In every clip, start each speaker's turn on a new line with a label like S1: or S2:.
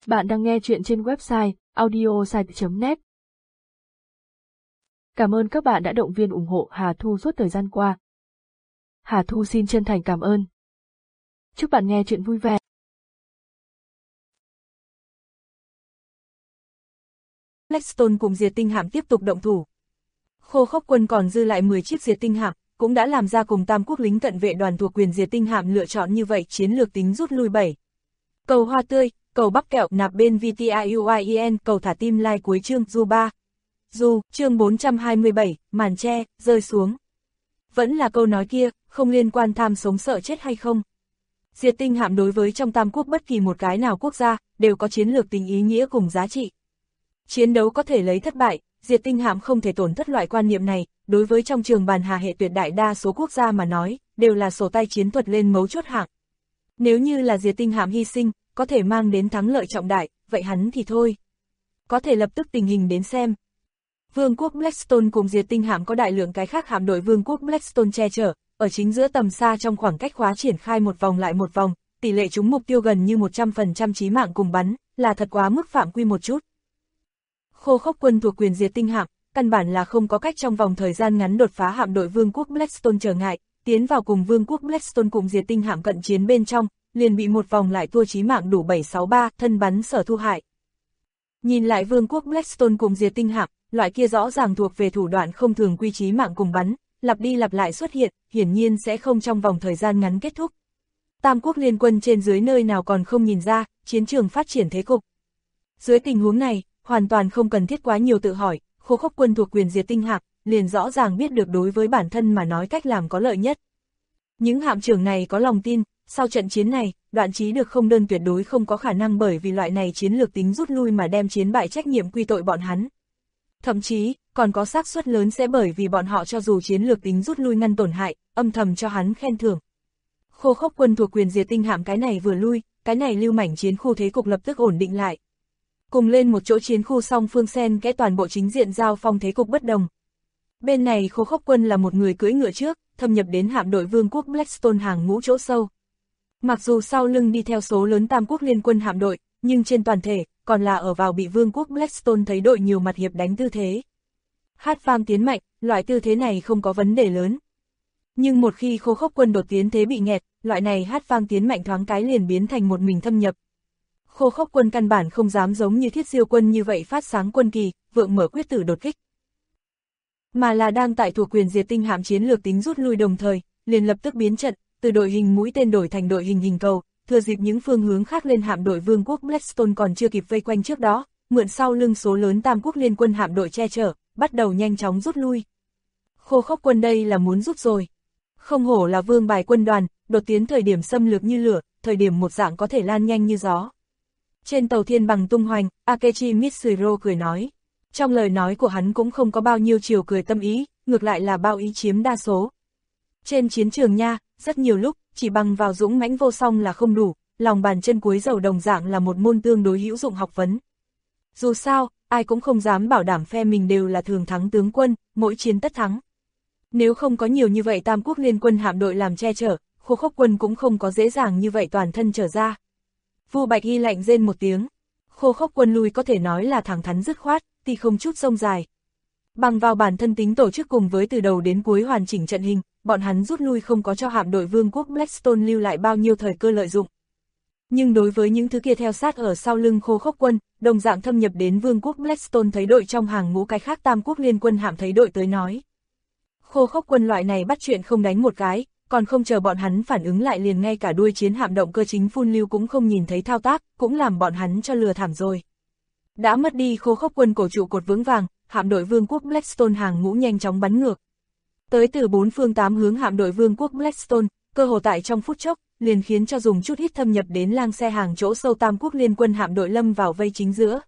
S1: Bạn đang nghe chuyện trên website audiosite.net. Cảm ơn các bạn đã động viên ủng hộ Hà Thu suốt thời gian qua. Hà Thu xin chân thành cảm ơn. Chúc bạn nghe chuyện vui vẻ.
S2: Blackstone cùng diệt tinh hạm tiếp tục động thủ. Khô Khốc Quân còn dư lại 10 chiếc diệt tinh hạm, cũng đã làm ra cùng Tam Quốc lính cận vệ đoàn thuộc quyền diệt tinh hạm lựa chọn như vậy chiến lược tính rút lui 7. Cầu hoa tươi, cầu bắp kẹo nạp bên VTIUIEN, cầu thả tim like cuối chương du 3. Du, chương 427, màn che, rơi xuống. Vẫn là câu nói kia, không liên quan tham sống sợ chết hay không. Diệt tinh hạm đối với trong Tam Quốc bất kỳ một cái nào quốc gia, đều có chiến lược tính ý nghĩa cùng giá trị. Chiến đấu có thể lấy thất bại, diệt tinh hạm không thể tổn thất loại quan niệm này, đối với trong trường bàn hà hệ tuyệt đại đa số quốc gia mà nói, đều là sổ tay chiến thuật lên mấu chốt hạng. Nếu như là diệt tinh hạm hy sinh, có thể mang đến thắng lợi trọng đại, vậy hắn thì thôi. Có thể lập tức tình hình đến xem. Vương quốc Blackstone cùng diệt tinh hạm có đại lượng cái khác hạm đội Vương quốc Blackstone che chở, ở chính giữa tầm xa trong khoảng cách khóa triển khai một vòng lại một vòng, tỷ lệ trúng mục tiêu gần như 100% chí mạng cùng bắn, là thật quá mức phạm quy một chút. Khô Khốc Quân thuộc quyền diệt tinh hạm, căn bản là không có cách trong vòng thời gian ngắn đột phá hạm đội Vương quốc Blackstone trở ngại, tiến vào cùng Vương quốc Blackstone cùng diệt tinh hạm cận chiến bên trong, liền bị một vòng lại thua chí mạng đủ 763, thân bắn sở thu hại. Nhìn lại Vương quốc Blackstone cùng diệt tinh hạm, loại kia rõ ràng thuộc về thủ đoạn không thường quy chí mạng cùng bắn, lặp đi lặp lại xuất hiện, hiển nhiên sẽ không trong vòng thời gian ngắn kết thúc. Tam quốc liên quân trên dưới nơi nào còn không nhìn ra, chiến trường phát triển thế cục. Dưới tình huống này, hoàn toàn không cần thiết quá nhiều tự hỏi, Khô Khốc Quân thuộc quyền diệt tinh hạm, liền rõ ràng biết được đối với bản thân mà nói cách làm có lợi nhất. Những hạm trưởng này có lòng tin, sau trận chiến này, Đoạn Chí được không đơn tuyệt đối không có khả năng bởi vì loại này chiến lược tính rút lui mà đem chiến bại trách nhiệm quy tội bọn hắn. Thậm chí, còn có xác suất lớn sẽ bởi vì bọn họ cho dù chiến lược tính rút lui ngăn tổn hại, âm thầm cho hắn khen thưởng. Khô Khốc Quân thuộc quyền diệt tinh hạm cái này vừa lui, cái này lưu mảnh chiến khu thế cục lập tức ổn định lại. Cùng lên một chỗ chiến khu song phương xen kẽ toàn bộ chính diện giao phong thế cục bất đồng. Bên này Khô Khốc Quân là một người cưỡi ngựa trước, thâm nhập đến hạm đội Vương quốc Blackstone hàng ngũ chỗ sâu. Mặc dù sau lưng đi theo số lớn Tam quốc liên quân hạm đội, nhưng trên toàn thể, còn là ở vào bị Vương quốc Blackstone thấy đội nhiều mặt hiệp đánh tư thế. Hát pham tiến mạnh, loại tư thế này không có vấn đề lớn. Nhưng một khi Khô Khốc Quân đột tiến thế bị nghẹt, loại này hát pham tiến mạnh thoáng cái liền biến thành một mình thâm nhập. Khô Khốc Quân căn bản không dám giống như Thiết Diêu Quân như vậy phát sáng quân kỳ, vượng mở quyết tử đột kích. Mà là đang tại thuộc quyền diệt tinh hạm chiến lược tính rút lui đồng thời, liền lập tức biến trận, từ đội hình mũi tên đổi thành đội hình hình cầu, thừa dịp những phương hướng khác lên hạm đội Vương quốc Blackstone còn chưa kịp vây quanh trước đó, mượn sau lưng số lớn Tam quốc liên quân hạm đội che chở, bắt đầu nhanh chóng rút lui. Khô Khốc Quân đây là muốn rút rồi. Không hổ là vương bài quân đoàn, đột tiến thời điểm xâm lược như lửa, thời điểm một dạng có thể lan nhanh như gió. Trên tàu thiên bằng tung hoành, Akechi Mitsuhiro cười nói. Trong lời nói của hắn cũng không có bao nhiêu chiều cười tâm ý, ngược lại là bao ý chiếm đa số. Trên chiến trường nha, rất nhiều lúc, chỉ bằng vào dũng mãnh vô song là không đủ, lòng bàn chân cuối dầu đồng dạng là một môn tương đối hữu dụng học vấn. Dù sao, ai cũng không dám bảo đảm phe mình đều là thường thắng tướng quân, mỗi chiến tất thắng. Nếu không có nhiều như vậy Tam quốc liên quân hạm đội làm che chở, Khô Khốc Quân cũng không có dễ dàng như vậy toàn thân trở ra. Vu Bạch Hy lạnh rên một tiếng. Khô Khốc Quân lui có thể nói là thẳng thắn dứt khoát, thì không chút sông dài. Bằng vào bản thân tính tổ chức cùng với từ đầu đến cuối hoàn chỉnh trận hình, bọn hắn rút lui không có cho hạm đội Vương quốc Blackstone lưu lại bao nhiêu thời cơ lợi dụng. Nhưng đối với những thứ kia theo sát ở sau lưng Khô Khốc Quân, đồng dạng thâm nhập đến Vương quốc Blackstone thấy đội trong hàng ngũ cái khác Tam quốc liên quân hạm thấy đội tới nói. Khô Khốc Quân loại này bắt chuyện không đánh một cái, còn không chờ bọn hắn phản ứng lại liền ngay cả đuôi chiến hạm động cơ chính phun lưu cũng không nhìn thấy thao tác, cũng làm bọn hắn cho lừa thảm rồi. Đã mất đi Khô Khốc Quân cổ trụ cột vững vàng, hạm đội Vương quốc Blackstone hàng ngũ nhanh chóng bắn ngược. Tới từ bốn phương tám hướng hạm đội Vương quốc Blackstone, cơ hồ tại trong phút chốc, liền khiến cho dùng chút ít thâm nhập đến lang xe hàng chỗ sâu Tam quốc liên quân hạm đội lâm vào vây chính giữa.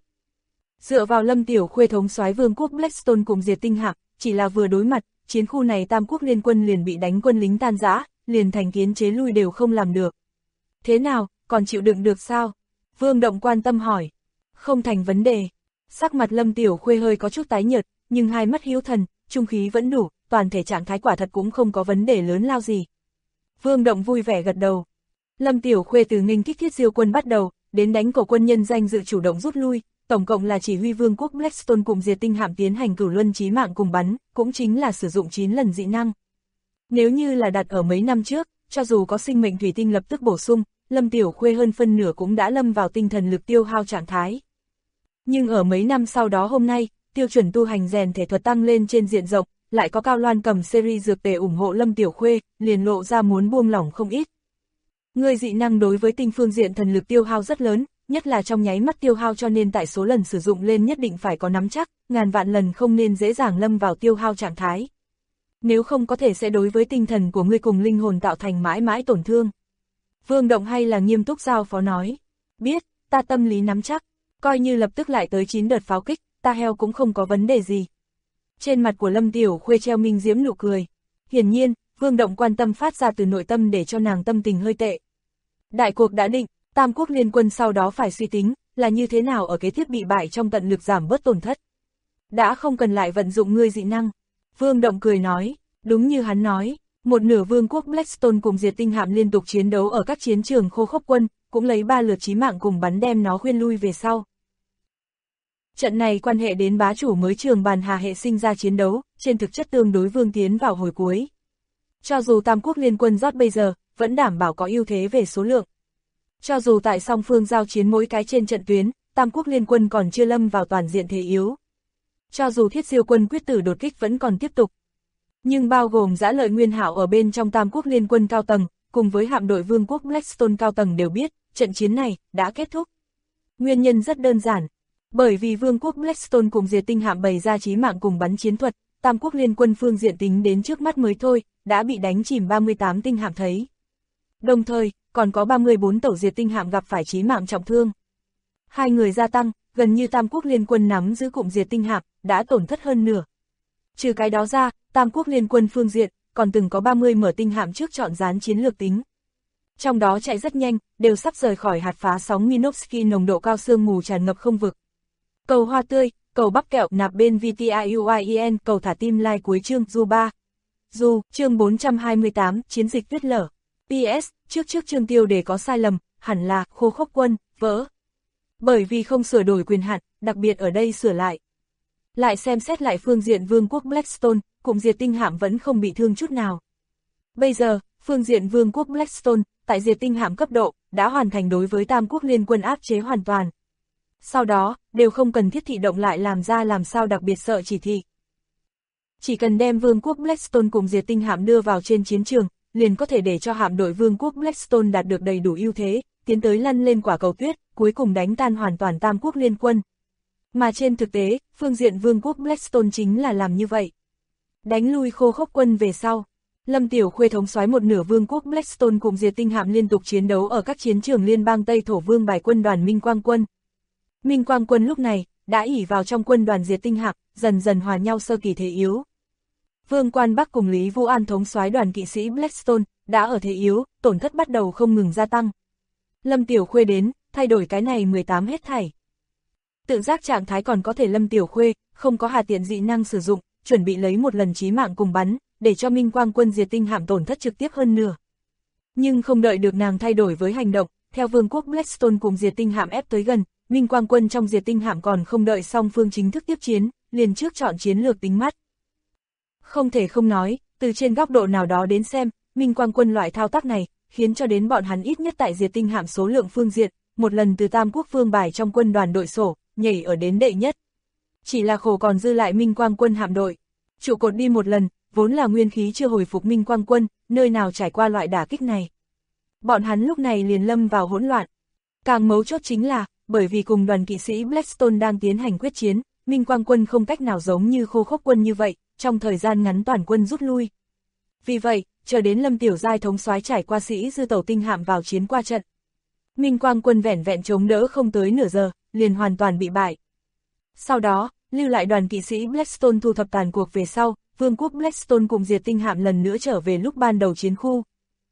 S2: Dựa vào Lâm Tiểu Khuê thống soái Vương quốc Blackstone cùng diệt tinh hạm, chỉ là vừa đối mặt, chiến khu này Tam quốc liên quân liền bị đánh quân lính tan rã, liền thành kiến chế lui đều không làm được. Thế nào, còn chịu đựng được sao? Vương Động quan tâm hỏi. Không thành vấn đề. Sắc mặt Lâm Tiểu Khuê hơi có chút tái nhợt, nhưng hai mắt hữu thần, trung khí vẫn đủ, toàn thể trạng thái quả thật cũng không có vấn đề lớn lao gì. Vương Động vui vẻ gật đầu. Lâm Tiểu Khuê từ nghênh kích Thiết Diêu Quân bắt đầu, đến đánh cổ quân nhân danh dự chủ động rút lui, tổng cộng là chỉ huy vương quốc Blackstone cùng diệt tinh hạm tiến hành cửu luân chí mạng cùng bắn, cũng chính là sử dụng 9 lần dị năng. Nếu như là đặt ở mấy năm trước, cho dù có sinh mệnh thủy tinh lập tức bổ sung, Lâm Tiểu Khuê hơn phân nửa cũng đã lâm vào tinh thần lực tiêu hao trạng thái. Nhưng ở mấy năm sau đó hôm nay, tiêu chuẩn tu hành rèn thể thuật tăng lên trên diện rộng, lại có Cao Loan cầm series dược tề ủng hộ Lâm Tiểu Khuê, liền lộ ra muốn buông lỏng không ít. Người dị năng đối với tinh phương diện thần lực tiêu hao rất lớn, nhất là trong nháy mắt tiêu hao, cho nên tại số lần sử dụng lên nhất định phải có nắm chắc, ngàn vạn lần không nên dễ dàng lâm vào tiêu hao trạng thái. Nếu không có thể sẽ đối với tinh thần của ngươi cùng linh hồn tạo thành mãi mãi tổn thương. Vương Động hay là nghiêm túc giao phó nói. Biết, ta tâm lý nắm chắc, coi như lập tức lại tới 9 đợt pháo kích, ta heo cũng không có vấn đề gì. Trên mặt của Lâm Tiểu Khuê treo minh diễm nụ cười. Hiển nhiên, Vương Động quan tâm phát ra từ nội tâm để cho nàng tâm tình hơi tệ. Đại cuộc đã định, Tam Quốc liên quân sau đó phải suy tính, là như thế nào ở kế tiếp bị bại trong tận lực giảm bớt tổn thất. Đã không cần lại vận dụng ngươi dị năng. Vương Động cười nói, đúng như hắn nói, một nửa vương quốc Blackstone cùng diệt tinh hạm liên tục chiến đấu ở các chiến trường khô khốc quân, cũng lấy 3 lượt chí mạng cùng bắn đem nó khuyên lui về sau. Trận này quan hệ đến bá chủ mới trường bàn hà hệ sinh ra chiến đấu, trên thực chất tương đối vương tiến vào hồi cuối. Cho dù Tam Quốc liên quân rót bây giờ, vẫn đảm bảo có ưu thế về số lượng. Cho dù tại song phương giao chiến mỗi cái trên trận tuyến, Tam Quốc liên quân còn chưa lâm vào toàn diện thế yếu. Cho dù Thiết Diêu quân quyết tử đột kích vẫn còn tiếp tục. Nhưng bao gồm Dã Lợi Nguyên Hạo ở bên trong Tam Quốc liên quân cao tầng, cùng với hạm đội vương quốc Blackstone cao tầng đều biết, trận chiến này đã kết thúc. Nguyên nhân rất đơn giản. Bởi vì vương quốc Blackstone cùng diệt tinh hạm bày ra chí mạng cùng bắn chiến thuật, Tam Quốc liên quân phương diện tính đến trước mắt mới thôi, đã bị đánh chìm 38 tinh hạm thấy. Đồng thời, còn có 34 tàu diệt tinh hạm gặp phải chí mạng trọng thương. Hai người gia tăng, gần như Tam Quốc liên quân nắm giữ cụm diệt tinh hạm, đã tổn thất hơn nửa. Trừ cái đó ra, Tam Quốc liên quân phương diện, còn từng có 30 mở tinh hạm trước chọn dán chiến lược tính. Trong đó chạy rất nhanh, đều sắp rời khỏi hạt phá sóng Minovsky nồng độ cao sương mù tràn ngập không vực. Cầu hoa tươi, cầu bắp kẹo nạp bên VTIUIEN, cầu thả tim like cuối chương Du 3. Du, chương 428, chiến dịch tuyết lở. PS, trước chương tiêu đề có sai lầm, hẳn là khô khốc quân, vỡ. Bởi vì không sửa đổi quyền hạn, đặc biệt ở đây sửa lại. Lại xem xét lại phương diện vương quốc Blackstone, cụm diệt tinh hạm vẫn không bị thương chút nào. Bây giờ, phương diện vương quốc Blackstone, tại diệt tinh hạm cấp độ, đã hoàn thành đối với Tam Quốc liên quân áp chế hoàn toàn. Sau đó, đều không cần thiết thị động lại làm ra làm sao đặc biệt sợ chỉ thị. Chỉ cần đem vương quốc Blackstone cùng diệt tinh hạm đưa vào trên chiến trường, liền có thể để cho hạm đội vương quốc Blackstone đạt được đầy đủ ưu thế, tiến tới lăn lên quả cầu tuyết, cuối cùng đánh tan hoàn toàn Tam Quốc liên quân. Mà trên thực tế, phương diện vương quốc Blackstone chính là làm như vậy. Đánh lui khô khốc quân về sau, Lâm Tiểu Khuê thống soái một nửa vương quốc Blackstone cùng diệt tinh hạm liên tục chiến đấu ở các chiến trường liên bang Tây Thổ Vương bài quân đoàn Minh Quang quân. Minh Quang quân lúc này, đã ỷ vào trong quân đoàn diệt tinh hạm, dần dần hòa nhau sơ kỳ thế yếu. Vương Quan Bắc cùng Lý Vũ An thống soái đoàn kỵ sĩ Blackstone, đã ở thế yếu, tổn thất bắt đầu không ngừng gia tăng. Lâm Tiểu Khuê đến, thay đổi cái này 18 hết thảy. Tự giác trạng thái còn có thể Lâm Tiểu Khuê, không có hà tiện dị năng sử dụng, chuẩn bị lấy một lần chí mạng cùng bắn, để cho Minh Quang quân diệt tinh hạm tổn thất trực tiếp hơn nửa. Nhưng không đợi được nàng thay đổi với hành động, theo vương quốc Blackstone cùng diệt tinh hạm ép tới gần, Minh Quang quân trong diệt tinh hạm còn không đợi song phương chính thức tiếp chiến, liền trước chọn chiến lược tính mắt. Không thể không nói, từ trên góc độ nào đó đến xem, Minh Quang quân loại thao tác này, khiến cho đến bọn hắn ít nhất tại diệt tinh hạm số lượng phương diện, một lần từ Tam Quốc vương bài trong quân đoàn đội sổ, nhảy ở đến đệ nhất. Chỉ là khổ còn dư lại Minh Quang quân hạm đội. Trụ cột đi một lần, vốn là nguyên khí chưa hồi phục Minh Quang quân, nơi nào trải qua loại đả kích này. Bọn hắn lúc này liền lâm vào hỗn loạn. Càng mấu chốt chính là, bởi vì cùng đoàn kỵ sĩ Blackstone đang tiến hành quyết chiến, Minh Quang quân không cách nào giống như khô khốc quân như vậy, trong thời gian ngắn toàn quân rút lui. Vì vậy, chờ đến Lâm Tiểu Giai thống soái trải qua sĩ dư tàu tinh hạm vào chiến qua trận. Minh Quang quân vẻn vẹn chống đỡ không tới nửa giờ, liền hoàn toàn bị bại. Sau đó, lưu lại đoàn kỵ sĩ Blackstone thu thập tàn cuộc về sau, vương quốc Blackstone cùng diệt tinh hạm lần nữa trở về lúc ban đầu chiến khu.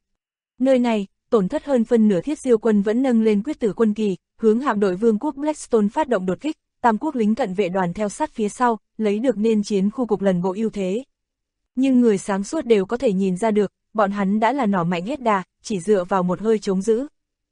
S2: Nơi này, tổn thất hơn phân nửa Thiết Diêu quân vẫn nâng lên quyết tử quân kỳ, hướng hạm đội vương quốc Blackstone phát động đột kích, Tam Quốc lính cận vệ đoàn theo sát phía sau, lấy được nên chiến khu cục lần bộ ưu thế. Nhưng người sáng suốt đều có thể nhìn ra được, bọn hắn đã là nỏ mạnh hết đà, chỉ dựa vào một hơi chống giữ.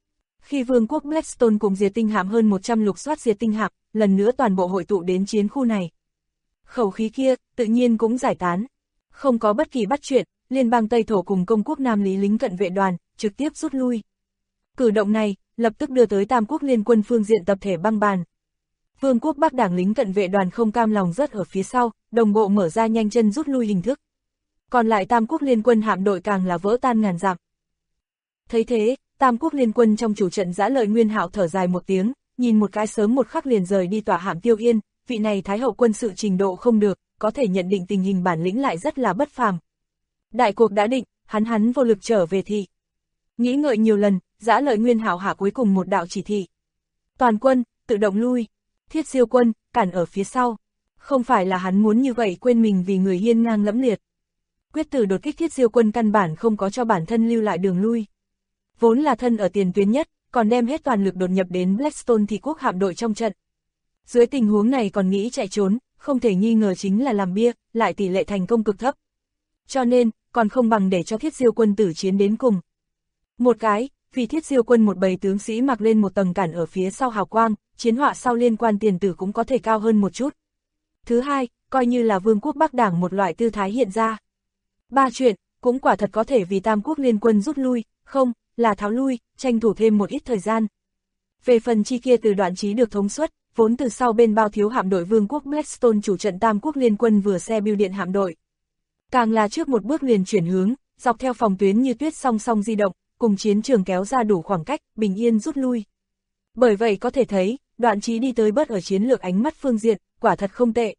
S2: Khi vương quốc Blackstone cùng diệt tinh hạm hơn 100 lục soát diệt tinh hạm, lần nữa toàn bộ hội tụ đến chiến khu này. Khẩu khí kia, tự nhiên cũng giải tán. Không có bất kỳ bắt chuyện, liên bang Tây Thổ cùng công quốc Nam Lý lính cận vệ đoàn, trực tiếp rút lui. Cử động này, lập tức đưa tới Tam quốc liên quân phương diện tập thể băng bàn. Vương quốc Bắc đảng lính cận vệ đoàn không cam lòng rớt ở phía sau, đồng bộ mở ra nhanh chân rút lui hình thức. Còn lại Tam quốc liên quân hạm đội càng là vỡ tan ngàn dặm. Thấy thế, Tam quốc liên quân trong chủ trận Dã Lợi Nguyên Hạo thở dài một tiếng, nhìn một cái sớm một khắc liền rời đi tỏa hạm Tiêu Yên, vị này thái hậu quân sự trình độ không được, có thể nhận định tình hình bản lĩnh lại rất là bất phàm. Đại cuộc đã định, hắn vô lực trở về thị. Nghĩ ngợi nhiều lần, Dã Lợi Nguyên Hạo hạ cuối cùng một đạo chỉ thị. Toàn quân, tự động lui. Thiết Diêu quân, cản ở phía sau. Không phải là hắn muốn như vậy quên mình vì người hiên ngang lẫm liệt. Quyết tử đột kích Thiết Diêu quân căn bản không có cho bản thân lưu lại đường lui. Vốn là thân ở tiền tuyến nhất, còn đem hết toàn lực đột nhập đến Blackstone thì quốc hạm đội trong trận. Dưới tình huống này còn nghĩ chạy trốn, không thể nghi ngờ chính là làm bia, lại tỷ lệ thành công cực thấp. Cho nên, còn không bằng để cho Thiết Diêu quân tử chiến đến cùng. Một cái, vì Thiết Diêu quân một bầy tướng sĩ mặc lên một tầng cản ở phía sau hào quang, chiến họa sau liên quan tiền tử cũng có thể cao hơn một chút. Thứ hai, coi như là vương quốc Bắc đảng một loại tư thái hiện ra. Ba chuyện, cũng quả thật có thể vì Tam quốc liên quân rút lui, không, là tháo lui, tranh thủ thêm một ít thời gian. Về phần chi kia từ đoạn chí được thống suất, vốn từ sau bên bao thiếu hạm đội vương quốc Blackstone chủ trận Tam quốc liên quân vừa xe bưu điện hạm đội. Càng là trước một bước liền chuyển hướng, dọc theo phòng tuyến như tuyết song song di động, cùng chiến trường kéo ra đủ khoảng cách, bình yên rút lui. Bởi vậy có thể thấy, đoạn chí đi tới bớt ở chiến lược ánh mắt phương diện, quả thật không tệ.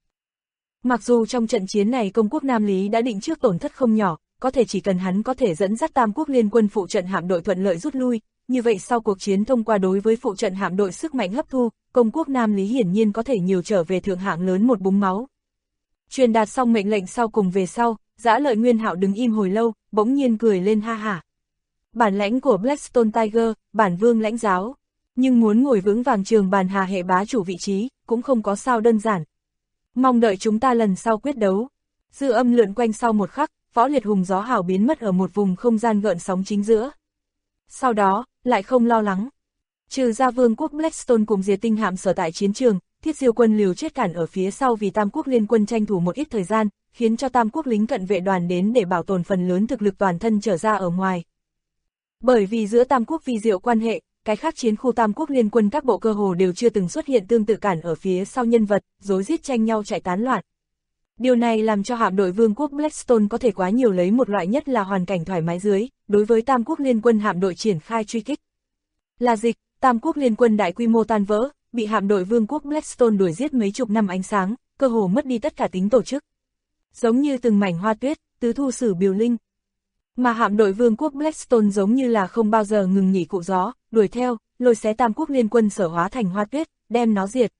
S2: Mặc dù trong trận chiến này công quốc Nam Lý đã định trước tổn thất không nhỏ, có thể chỉ cần hắn có thể dẫn dắt Tam quốc liên quân phụ trận hạm đội thuận lợi rút lui, như vậy sau cuộc chiến thông qua đối với phụ trận hạm đội sức mạnh hấp thu, công quốc Nam Lý hiển nhiên có thể nhiều trở về thượng hạng lớn một búng máu. Truyền đạt xong mệnh lệnh sau cùng về sau, Dã Lợi Nguyên Hạo đứng im hồi lâu, bỗng nhiên cười lên ha hả. Bản lãnh của Blackstone Tiger, bản vương lãnh giáo, nhưng muốn ngồi vững vàng trường bàn hà hệ bá chủ vị trí, cũng không có sao đơn giản. Mong đợi chúng ta lần sau quyết đấu. Dư âm lượn quanh sau một khắc, Võ Liệt Hùng gió hào biến mất ở một vùng không gian gợn sóng chính giữa. Sau đó, lại không lo lắng. Trừ ra vương quốc Blackstone cùng diệt tinh hạm sở tại chiến trường, Thiết Diêu quân liều chết cản ở phía sau vì Tam quốc liên quân tranh thủ một ít thời gian, khiến cho Tam quốc lính cận vệ đoàn đến để bảo tồn phần lớn thực lực toàn thân trở ra ở ngoài. Bởi vì giữa Tam quốc vi diệu quan hệ, cái khác chiến khu Tam quốc liên quân các bộ cơ hồ đều chưa từng xuất hiện tương tự cản ở phía sau nhân vật, rối rít tranh nhau chạy tán loạn. Điều này làm cho hạm đội vương quốc Blackstone có thể quá nhiều lấy một loại nhất là hoàn cảnh thoải mái dưới, đối với Tam quốc liên quân hạm đội triển khai truy kích. Là dịch, Tam quốc liên quân đại quy mô tan vỡ, bị hạm đội vương quốc Blackstone đuổi giết mấy chục năm ánh sáng, cơ hồ mất đi tất cả tính tổ chức. Giống như từng mảnh hoa tuyết, tứ thu sử biểu linh. Mà hạm đội vương quốc Blackstone giống như là không bao giờ ngừng nghỉ cụ gió, đuổi theo, lôi xé Tam quốc liên quân sở hóa thành hoa tuyết, đem nó diệt.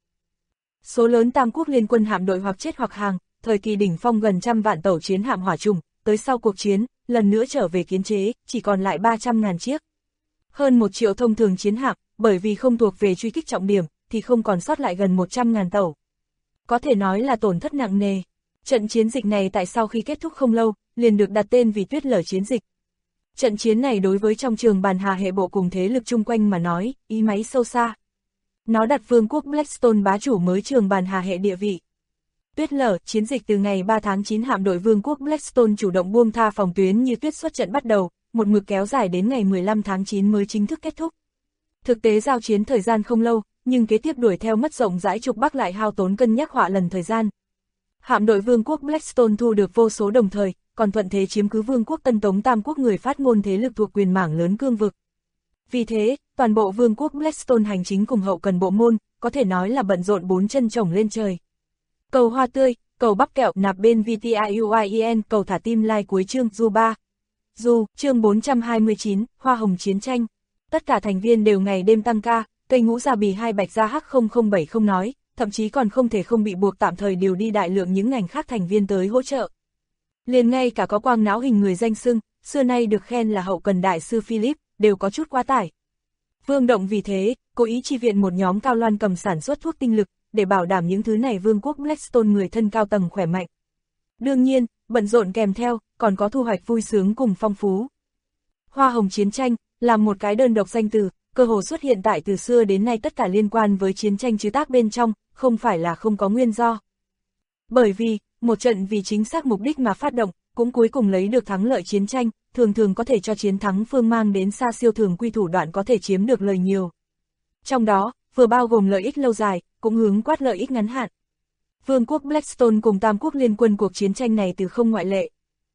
S2: Số lớn Tam quốc liên quân hạm đội hoặc chết hoặc hàng, thời kỳ đỉnh phong gần 100 vạn tàu chiến hạm hỏa trùng, tới sau cuộc chiến, lần nữa trở về kiến chế, chỉ còn lại 300.000 chiếc. Hơn 1 triệu thông thường chiến hạm, bởi vì không thuộc về truy kích trọng điểm, thì không còn sót lại gần 100.000 tàu. Có thể nói là tổn thất nặng nề. Trận chiến dịch này tại sau khi kết thúc không lâu, liền được đặt tên vì Tuyết Lở chiến dịch. Trận chiến này đối với trong trường bàn hà hệ bộ cùng thế lực chung quanh mà nói, ý máy sâu xa. Nó đặt vương quốc Blackstone bá chủ mới trường bàn hà hệ địa vị. Tuyết Lở chiến dịch từ ngày 3 tháng 9 hạm đội vương quốc Blackstone chủ động buông tha phòng tuyến như tuyết xuất trận bắt đầu, một mực kéo dài đến ngày 15 tháng 9 mới chính thức kết thúc. Thực tế giao chiến thời gian không lâu, nhưng kế tiếp đuổi theo mất rộng rãi trục Bắc lại hao tốn cân nhắc họa lần thời gian. Hạm đội vương quốc Blackstone thu được vô số đồng thời, còn thuận thế chiếm cứ vương quốc Tân Tống Tam quốc người phát ngôn thế lực thuộc quyền mảng lớn cương vực. Vì thế, toàn bộ vương quốc Blackstone hành chính cùng hậu cần bộ môn, có thể nói là bận rộn 4 chân chồng lên trời. Cầu hoa tươi, cầu bắp kẹo nạp bên VTIUIEN, cầu thả tim like cuối chương Du 3. Du, chương 429, Hoa hồng chiến tranh. Tất cả thành viên đều ngày đêm tăng ca, cây ngũ gia bì hai bạch gia H0070 không nói, thậm chí còn không thể không bị buộc tạm thời điều đi đại lượng những ngành khác thành viên tới hỗ trợ. Liền ngay cả có quang não hình người danh xưng, xưa nay được khen là hậu cần đại sư Philip, đều có chút quá tải. Vương Động vì thế, cố ý chi viện một nhóm cao loan cầm sản xuất thuốc tinh lực, để bảo đảm những thứ này vương quốc Blackstone người thân cao tầng khỏe mạnh. Đương nhiên, bận rộn kèm theo, còn có thu hoạch vui sướng cùng phong phú. Hoa hồng chiến tranh, là một cái đơn độc danh từ, cơ hồ xuất hiện tại từ xưa đến nay tất cả liên quan với chiến tranh chứ tác bên trong, không phải là không có nguyên do. Bởi vì, một trận vì chính xác mục đích mà phát động, cũng cuối cùng lấy được thắng lợi chiến tranh, thường thường có thể cho chiến thắng phương mang đến xa siêu thường quy thủ đoạn có thể chiếm được lợi nhiều. Trong đó, vừa bao gồm lợi ích lâu dài, cũng hướng quát lợi ích ngắn hạn. Vương quốc Blackstone cùng Tam quốc liên quân cuộc chiến tranh này từ không ngoại lệ.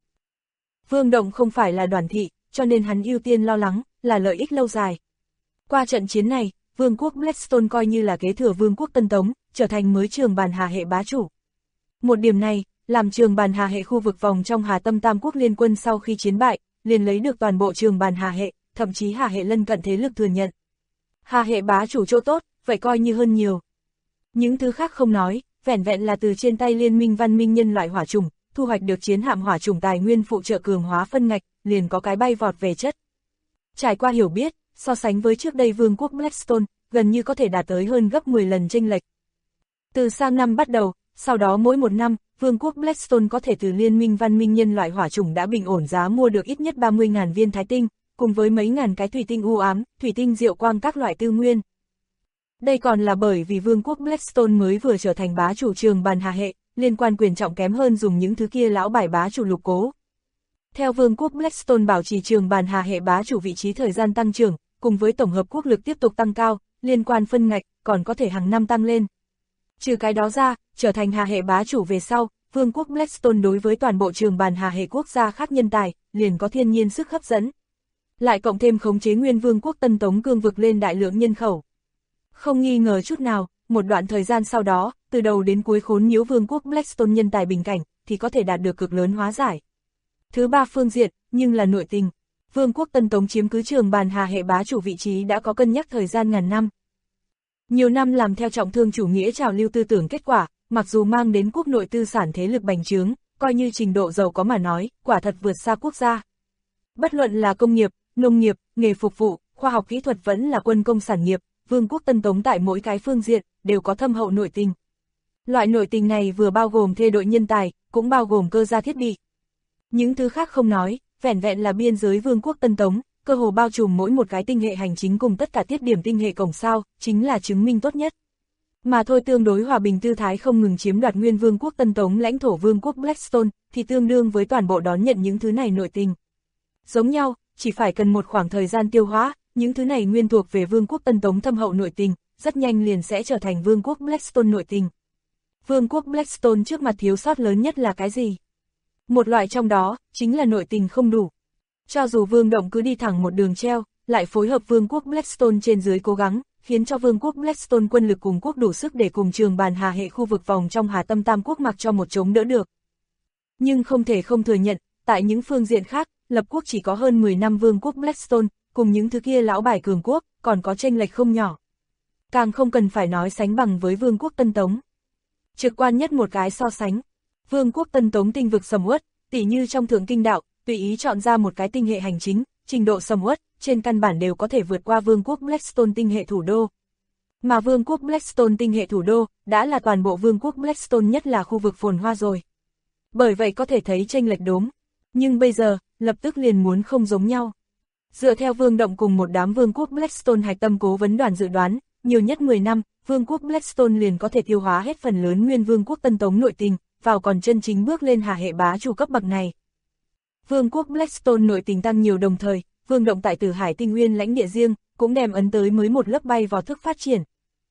S2: Vương Động không phải là đoàn thị, cho nên hắn ưu tiên lo lắng, là lợi ích lâu dài. Qua trận chiến này, Vương quốc Blackstone coi như là kế thừa Vương quốc Tân Tống, trở thành mới Trường Bàn Hà hệ bá chủ. Một điểm này, làm Trường Bàn Hà hệ khu vực vòng trong Hà Tâm Tam quốc liên quân sau khi chiến bại, liền lấy được toàn bộ Trường Bàn Hà hệ, thậm chí Hà hệ lân cận thế lực thừa nhận. Hà hệ bá chủ chỗ tốt, vậy coi như hơn nhiều. Những thứ khác không nói, vẻn vẹn là từ trên tay Liên minh văn minh nhân loại hỏa chủng, thu hoạch được chiến hạm hỏa chủng tài nguyên phụ trợ cường hóa phân ngạch, liền có cái bay vọt về chất. Trải qua hiểu biết, so sánh với trước đây Vương quốc Blackstone, gần như có thể đạt tới hơn gấp 10 lần chênh lệch. Từ sang năm bắt đầu, sau đó mỗi một năm, Vương quốc Blackstone có thể từ Liên minh văn minh nhân loại hỏa chủng đã bình ổn giá mua được ít nhất 30.000 viên thái tinh, cùng với mấy ngàn cái thủy tinh u ám, thủy tinh diệu quang các loại tư nguyên. Đây còn là bởi vì Vương quốc Blackstone mới vừa trở thành bá chủ Trường Bàn Hà hệ, liên quan quyền trọng kém hơn dùng những thứ kia lão bài bá chủ lục cố. Theo Vương quốc Blackstone bảo trì Trường Bàn Hà hệ bá chủ vị trí thời gian tăng trưởng, cùng với tổng hợp quốc lực tiếp tục tăng cao, liên quan phân ngạch còn có thể hàng năm tăng lên. Trừ cái đó ra, trở thành Hà hệ bá chủ về sau, Vương quốc Blackstone đối với toàn bộ Trường Bàn Hà hệ quốc gia khác nhân tài, liền có thiên nhiên sức hấp dẫn. Lại cộng thêm khống chế nguyên Vương quốc Tân Tống cương vực lên đại lượng nhân khẩu. Không nghi ngờ chút nào, một đoạn thời gian sau đó, từ đầu đến cuối khốn nhiễu Vương quốc Blackstone nhân tài bình cảnh, thì có thể đạt được cực lớn hóa giải. Thứ ba phương diện, nhưng là nội tình. Vương quốc Tân Tống chiếm cứ Trường Bàn Hà hệ bá chủ vị trí đã có cân nhắc thời gian ngàn năm. Nhiều năm làm theo trọng thương chủ nghĩa trào lưu tư tưởng kết quả, mặc dù mang đến quốc nội tư sản thế lực bành trướng, coi như trình độ giàu có mà nói, quả thật vượt xa quốc gia. Bất luận là công nghiệp, nông nghiệp, nghề phục vụ, khoa học kỹ thuật vẫn là quân công sản nghiệp, Vương quốc Tân Tống tại mỗi cái phương diện, đều có thâm hậu nội tình. Loại nội tình này vừa bao gồm thê đội nhân tài, cũng bao gồm cơ gia thiết bị. Những thứ khác không nói, vẻn vẹn là biên giới Vương quốc Tân Tống, cơ hồ bao trùm mỗi một cái tinh hệ hành chính cùng tất cả tiết điểm tinh hệ cổng sao, chính là chứng minh tốt nhất. Mà thôi tương đối hòa bình tư thái không ngừng chiếm đoạt nguyên Vương quốc Tân Tống lãnh thổ Vương quốc Blackstone, thì tương đương với toàn bộ đón nhận những thứ này nội tình. Giống nhau, chỉ phải cần một khoảng thời gian tiêu hóa, những thứ này nguyên thuộc về Vương quốc Tân Tống thâm hậu nội tình, rất nhanh liền sẽ trở thành Vương quốc Blackstone nội tình. Vương quốc Blackstone trước mặt thiếu sót lớn nhất là cái gì? Một loại trong đó, chính là nội tình không đủ. Cho dù Vương Động cứ đi thẳng một đường treo, lại phối hợp Vương quốc Blackstone trên dưới cố gắng, khiến cho Vương quốc Blackstone quân lực cùng quốc đủ sức để cùng Trường Bàn Hà hệ khu vực vòng trong Hà Tâm Tam quốc mặc cho một chống đỡ được. Nhưng không thể không thừa nhận, tại những phương diện khác, lập quốc chỉ có hơn 10 năm Vương quốc Blackstone, cùng những thứ kia lão bài cường quốc, còn có chênh lệch không nhỏ. Càng không cần phải nói sánh bằng với Vương quốc Tân Tống. Trực quan nhất một cái so sánh, Vương quốc Tân Tống tinh vực sầm uất, tỉ như trong Thượng Kinh Đạo, tùy ý chọn ra một cái tinh hệ hành chính, trình độ sầm uất, trên căn bản đều có thể vượt qua Vương quốc Blackstone tinh hệ thủ đô. Mà Vương quốc Blackstone tinh hệ thủ đô, đã là toàn bộ Vương quốc Blackstone nhất là khu vực phồn hoa rồi. Bởi vậy có thể thấy chênh lệch đốm. Nhưng bây giờ, lập tức liền muốn không giống nhau. Dựa theo Vương Động cùng một đám Vương quốc Blackstone hạch tâm cố vấn đoàn dự đoán, nhiều nhất 10 năm, Vương quốc Blackstone liền có thể tiêu hóa hết phần lớn nguyên Vương quốc Tân Tống nội tình, vào còn chân chính bước lên Hà hệ bá chủ cấp bậc này. Vương quốc Blackstone nội tình tăng nhiều đồng thời, Vương Động tại Tử Hải Tinh Nguyên lãnh địa riêng, cũng đem ấn tới mới một lớp bay vào thức phát triển.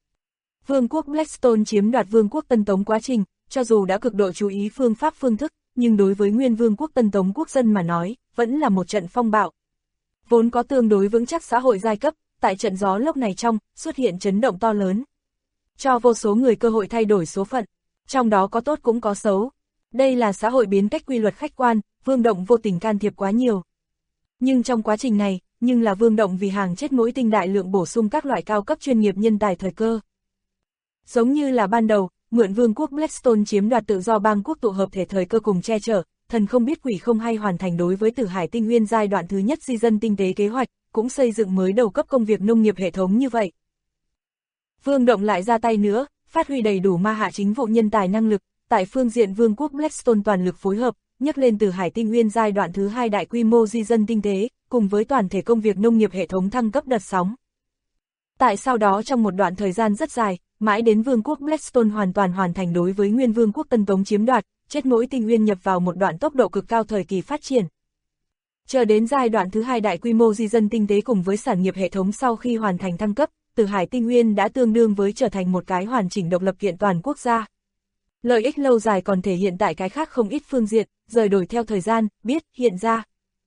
S2: Vương quốc Blackstone chiếm đoạt Vương quốc Tân Tống quá trình, cho dù đã cực độ chú ý phương pháp phương thức, nhưng đối với nguyên Vương quốc Tân Tống quốc dân mà nói, vẫn là một trận phong bạo. Vốn có tương đối vững chắc xã hội giai cấp, tại trận gió lốc này trong, xuất hiện chấn động to lớn. Cho vô số người cơ hội thay đổi số phận, trong đó có tốt cũng có xấu. Đây là xã hội biến cách quy luật khách quan, Vương Động vô tình can thiệp quá nhiều. Nhưng trong quá trình này, nhưng là Vương Động vì hàng chết mỗi tinh đại lượng bổ sung các loại cao cấp chuyên nghiệp nhân tài thời cơ. Giống như là ban đầu, mượn Vương quốc Blackstone chiếm đoạt tự do bang quốc tụ hợp thể thời cơ cùng che chở, thần không biết quỷ không hay hoàn thành đối với Tử Hải Tinh Nguyên giai đoạn thứ nhất di dân tinh tế kế hoạch, cũng xây dựng mới đầu cấp công việc nông nghiệp hệ thống như vậy. Vương Động lại ra tay nữa, phát huy đầy đủ ma hạ chính vụ nhân tài năng lực, tại phương diện Vương quốc Blackstone toàn lực phối hợp, nhắc lên Tử Hải Tinh Nguyên giai đoạn thứ hai đại quy mô di dân tinh tế, cùng với toàn thể công việc nông nghiệp hệ thống thăng cấp đợt sóng. Tại sau đó trong một đoạn thời gian rất dài, mãi đến vương quốc Blackstone hoàn toàn hoàn thành đối với nguyên vương quốc Tân Tống chiếm đoạt, chết mỗi tinh nguyên nhập vào một đoạn tốc độ cực cao thời kỳ phát triển. Chờ đến giai đoạn thứ hai đại quy mô di dân tinh tế cùng với sản nghiệp hệ thống sau khi hoàn thành thăng cấp, Tử Hải tinh nguyên đã tương đương với trở thành một cái hoàn chỉnh độc lập kiện toàn quốc gia. Lợi ích lâu dài còn thể hiện tại cái khác không ít phương diện, rời đổi theo thời gian, biết, hiện ra.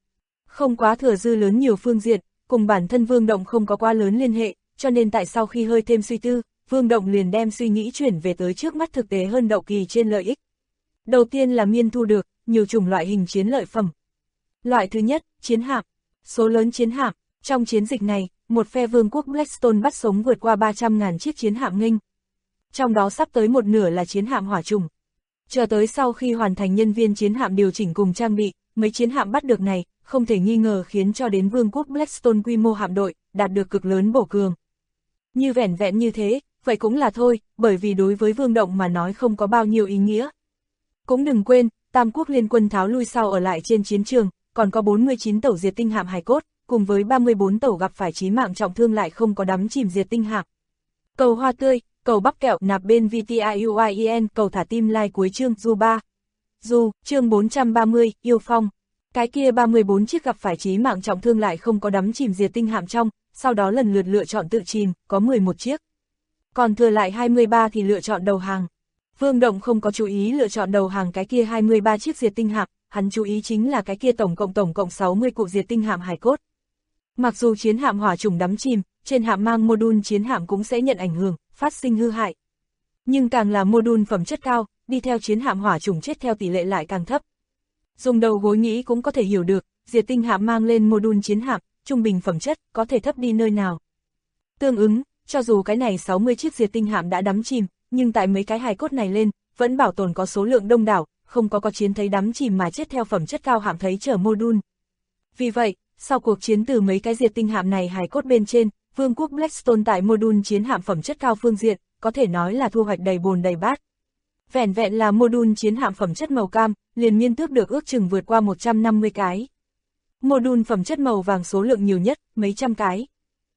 S2: Không quá thừa dư lớn nhiều phương diện, cùng bản thân Vương Động không có quá lớn liên hệ, cho nên tại sau khi hơi thêm suy tư, Vương Động liền đem suy nghĩ chuyển về tới trước mắt thực tế hơn Đậu Kỳ trên lợi ích. Đầu tiên là miên thu được, nhiều chủng loại hình chiến lợi phẩm. Loại thứ nhất, chiến hạm. Số lớn chiến hạm, trong chiến dịch này, một phe vương quốc Blackstone bắt sống vượt qua 300.000 chiếc chiến hạm nghênh. Trong đó sắp tới một nửa là chiến hạm hỏa trùng. Chờ tới sau khi hoàn thành nhân viên chiến hạm điều chỉnh cùng trang bị, mấy chiến hạm bắt được này, không thể nghi ngờ khiến cho đến vương quốc Blackstone quy mô hạm đội, đạt được cực lớn bổ cường. Như vẻn vẹn như thế, vậy cũng là thôi, bởi vì đối với Vương Động mà nói không có bao nhiêu ý nghĩa. Cũng đừng quên, Tam quốc liên quân tháo lui sau ở lại trên chiến trường, còn có 49 tàu diệt tinh hạm hải cốt, cùng với 34 tàu gặp phải chí mạng trọng thương lại không có đắm chìm diệt tinh hạm. Cầu hoa tươi, cầu bắp kẹo nạp bên VTIUIEN, cầu thả tim like cuối chương Du 3. Du, chương 430, yêu phong. Cái kia 34 chiếc gặp phải chí mạng trọng thương lại không có đắm chìm diệt tinh hạm trong, sau đó lần lượt lựa chọn tự chìm, có 11 chiếc. Còn thừa lại 23 thì lựa chọn đầu hàng. Vương Động không có chú ý lựa chọn đầu hàng cái kia 23 chiếc diệt tinh hạm, hắn chú ý chính là cái kia tổng cộng 60 cụ diệt tinh hạm hải cốt. Mặc dù chiến hạm hỏa trùng đắm chìm, trên hạm mang module chiến hạm cũng sẽ nhận ảnh hưởng, phát sinh hư hại. Nhưng càng là module phẩm chất cao, đi theo chiến hạm hỏa trùng chết theo tỷ lệ lại càng thấp. Dùng đầu gối nghĩ cũng có thể hiểu được, diệt tinh hạm mang lên module chiến hạm, trung bình phẩm chất, có thể thấp đi nơi nào. Tương ứng, cho dù cái này 60 chiếc diệt tinh hạm đã đắm chìm, nhưng tại mấy cái hài cốt này lên, vẫn bảo tồn có số lượng đông đảo, không có chiến thấy đắm chìm mà chết theo phẩm chất cao hạm thấy chở module. Vì vậy, sau cuộc chiến từ mấy cái diệt tinh hạm này hài cốt bên trên, vương quốc Blackstone tại module chiến hạm phẩm chất cao phương diện, có thể nói là thu hoạch đầy bồn đầy bát. Vẻn vẹn là module chiến hạm phẩm chất màu cam, liền miên tước được ước chừng vượt qua 150 cái. Module phẩm chất màu vàng số lượng nhiều nhất, mấy trăm cái.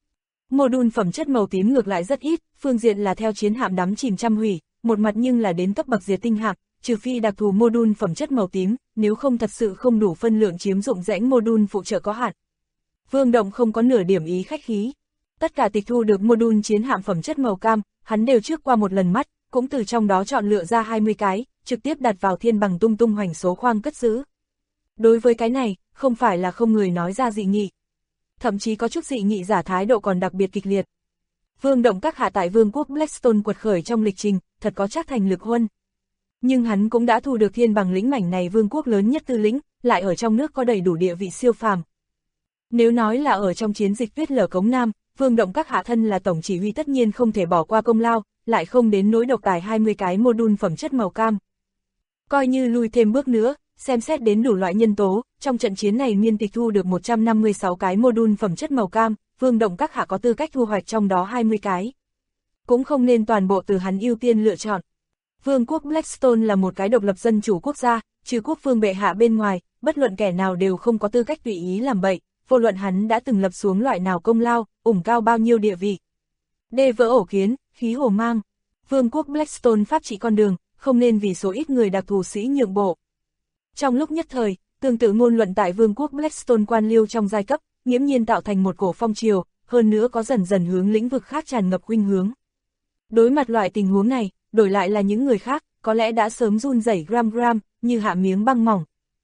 S2: Module phẩm chất màu tím ngược lại rất ít, phương diện là theo chiến hạm đắm chìm trăm hủy, một mặt nhưng là đến cấp bậc diệt tinh hạm, trừ phi đặc thù module phẩm chất màu tím, nếu không thật sự không đủ phân lượng chiếm dụng rãnh module phụ trợ có hạn. Vương Động không có nửa điểm ý khách khí. Tất cả tịch thu được module chiến hạm phẩm chất màu cam, hắn đều trước qua một lần mắt, cũng từ trong đó chọn lựa ra 20 cái, trực tiếp đặt vào thiên bằng tung tung hoành số khoang cất giữ. Đối với cái này, không phải là không người nói ra dị nghị. Thậm chí có chút dị nghị giả thái độ còn đặc biệt kịch liệt. Vương Động các hạ tại vương quốc Blackstone quật khởi trong lịch trình, thật có chắc thành lực huân. Nhưng hắn cũng đã thu được thiên bằng lĩnh mảnh này vương quốc lớn nhất tư lĩnh, lại ở trong nước có đầy đủ địa vị siêu phàm. Nếu nói là ở trong chiến dịch tuyết lở Cống Nam, Vương Động các hạ thân là tổng chỉ huy tất nhiên không thể bỏ qua công lao, lại không đến nỗi độc tài 20 cái module phẩm chất màu cam. Coi như lùi thêm bước nữa, xem xét đến đủ loại nhân tố, trong trận chiến này miên tịch thu được 156 cái module phẩm chất màu cam, Vương Động các hạ có tư cách thu hoạch trong đó 20 cái. Cũng không nên toàn bộ từ hắn ưu tiên lựa chọn. Vương quốc Blackstone là một cái độc lập dân chủ quốc gia, trừ quốc vương bệ hạ bên ngoài, bất luận kẻ nào đều không có tư cách tùy ý làm bậy, vô luận hắn đã từng lập xuống loại nào công lao, ủng cao bao nhiêu địa vị. Đê vỡ ổ kiến, khí hồ mang. Vương quốc Blackstone pháp trị con đường, không nên vì số ít người đặc thù sĩ nhượng bộ. Trong lúc nhất thời, tương tự ngôn luận tại vương quốc Blackstone quan liêu trong giai cấp, nghiễm nhiên tạo thành một cổ phong triều, hơn nữa có dần dần hướng lĩnh vực khác tràn ngập khuynh hướng. Đối mặt loại tình huống này, đổi lại là những người khác, có lẽ đã sớm run rẩy gram, như hạ miếng băng mỏng.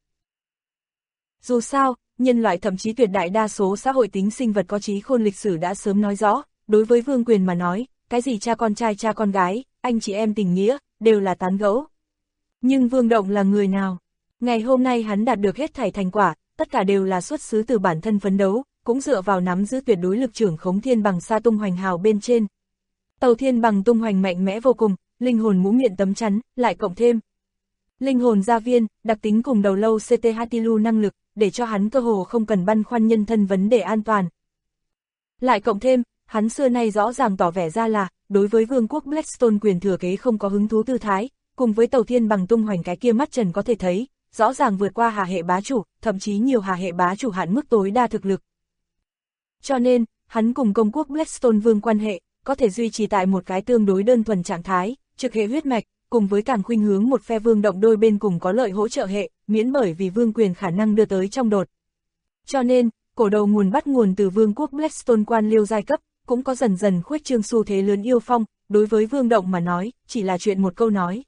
S2: Dù sao, nhân loại thậm chí tuyệt đại đa số xã hội tính sinh vật có trí khôn lịch sử đã sớm nói rõ, đối với vương quyền mà nói, cái gì cha con trai cha con gái, anh chị em tình nghĩa, đều là tán gẫu. Nhưng Vương Động là người nào? Ngày hôm nay hắn đạt được hết thảy thành quả, tất cả đều là xuất xứ từ bản thân phấn đấu, cũng dựa vào nắm giữ tuyệt đối lực trưởng khống thiên bằng sa tung hoành hào bên trên. Tàu thiên bằng tung hoành mạnh mẽ vô cùng, linh hồn mũ miệng tấm chắn, lại cộng thêm linh hồn gia viên, đặc tính cùng đầu lâu CT Hatilu năng lực, để cho hắn cơ hồ không cần băn khoăn nhân thân vấn đề an toàn. Lại cộng thêm, hắn xưa nay rõ ràng tỏ vẻ ra là, đối với vương quốc Blackstone quyền thừa kế không có hứng thú tư thái, cùng với tàu thiên bằng tung hoành cái kia mắt trần có thể thấy, rõ ràng vượt qua hà hệ bá chủ, thậm chí nhiều hà hệ bá chủ hạn mức tối đa thực lực. Cho nên, hắn cùng công quốc Blackstone Vương quan hệ, có thể duy trì tại một cái tương đối đơn thuần trạng thái, trực hệ huyết mạch, cùng với càng khuynh hướng một phe vương động đôi bên cùng có lợi hỗ trợ hệ, miễn bởi vì vương quyền khả năng đưa tới trong đột. Cho nên, cổ đầu nguồn bắt nguồn từ vương quốc Blackstone quan liêu giai cấp, cũng có dần dần khuếch trương xu thế lớn yêu phong, đối với vương động mà nói, chỉ là chuyện một câu nói.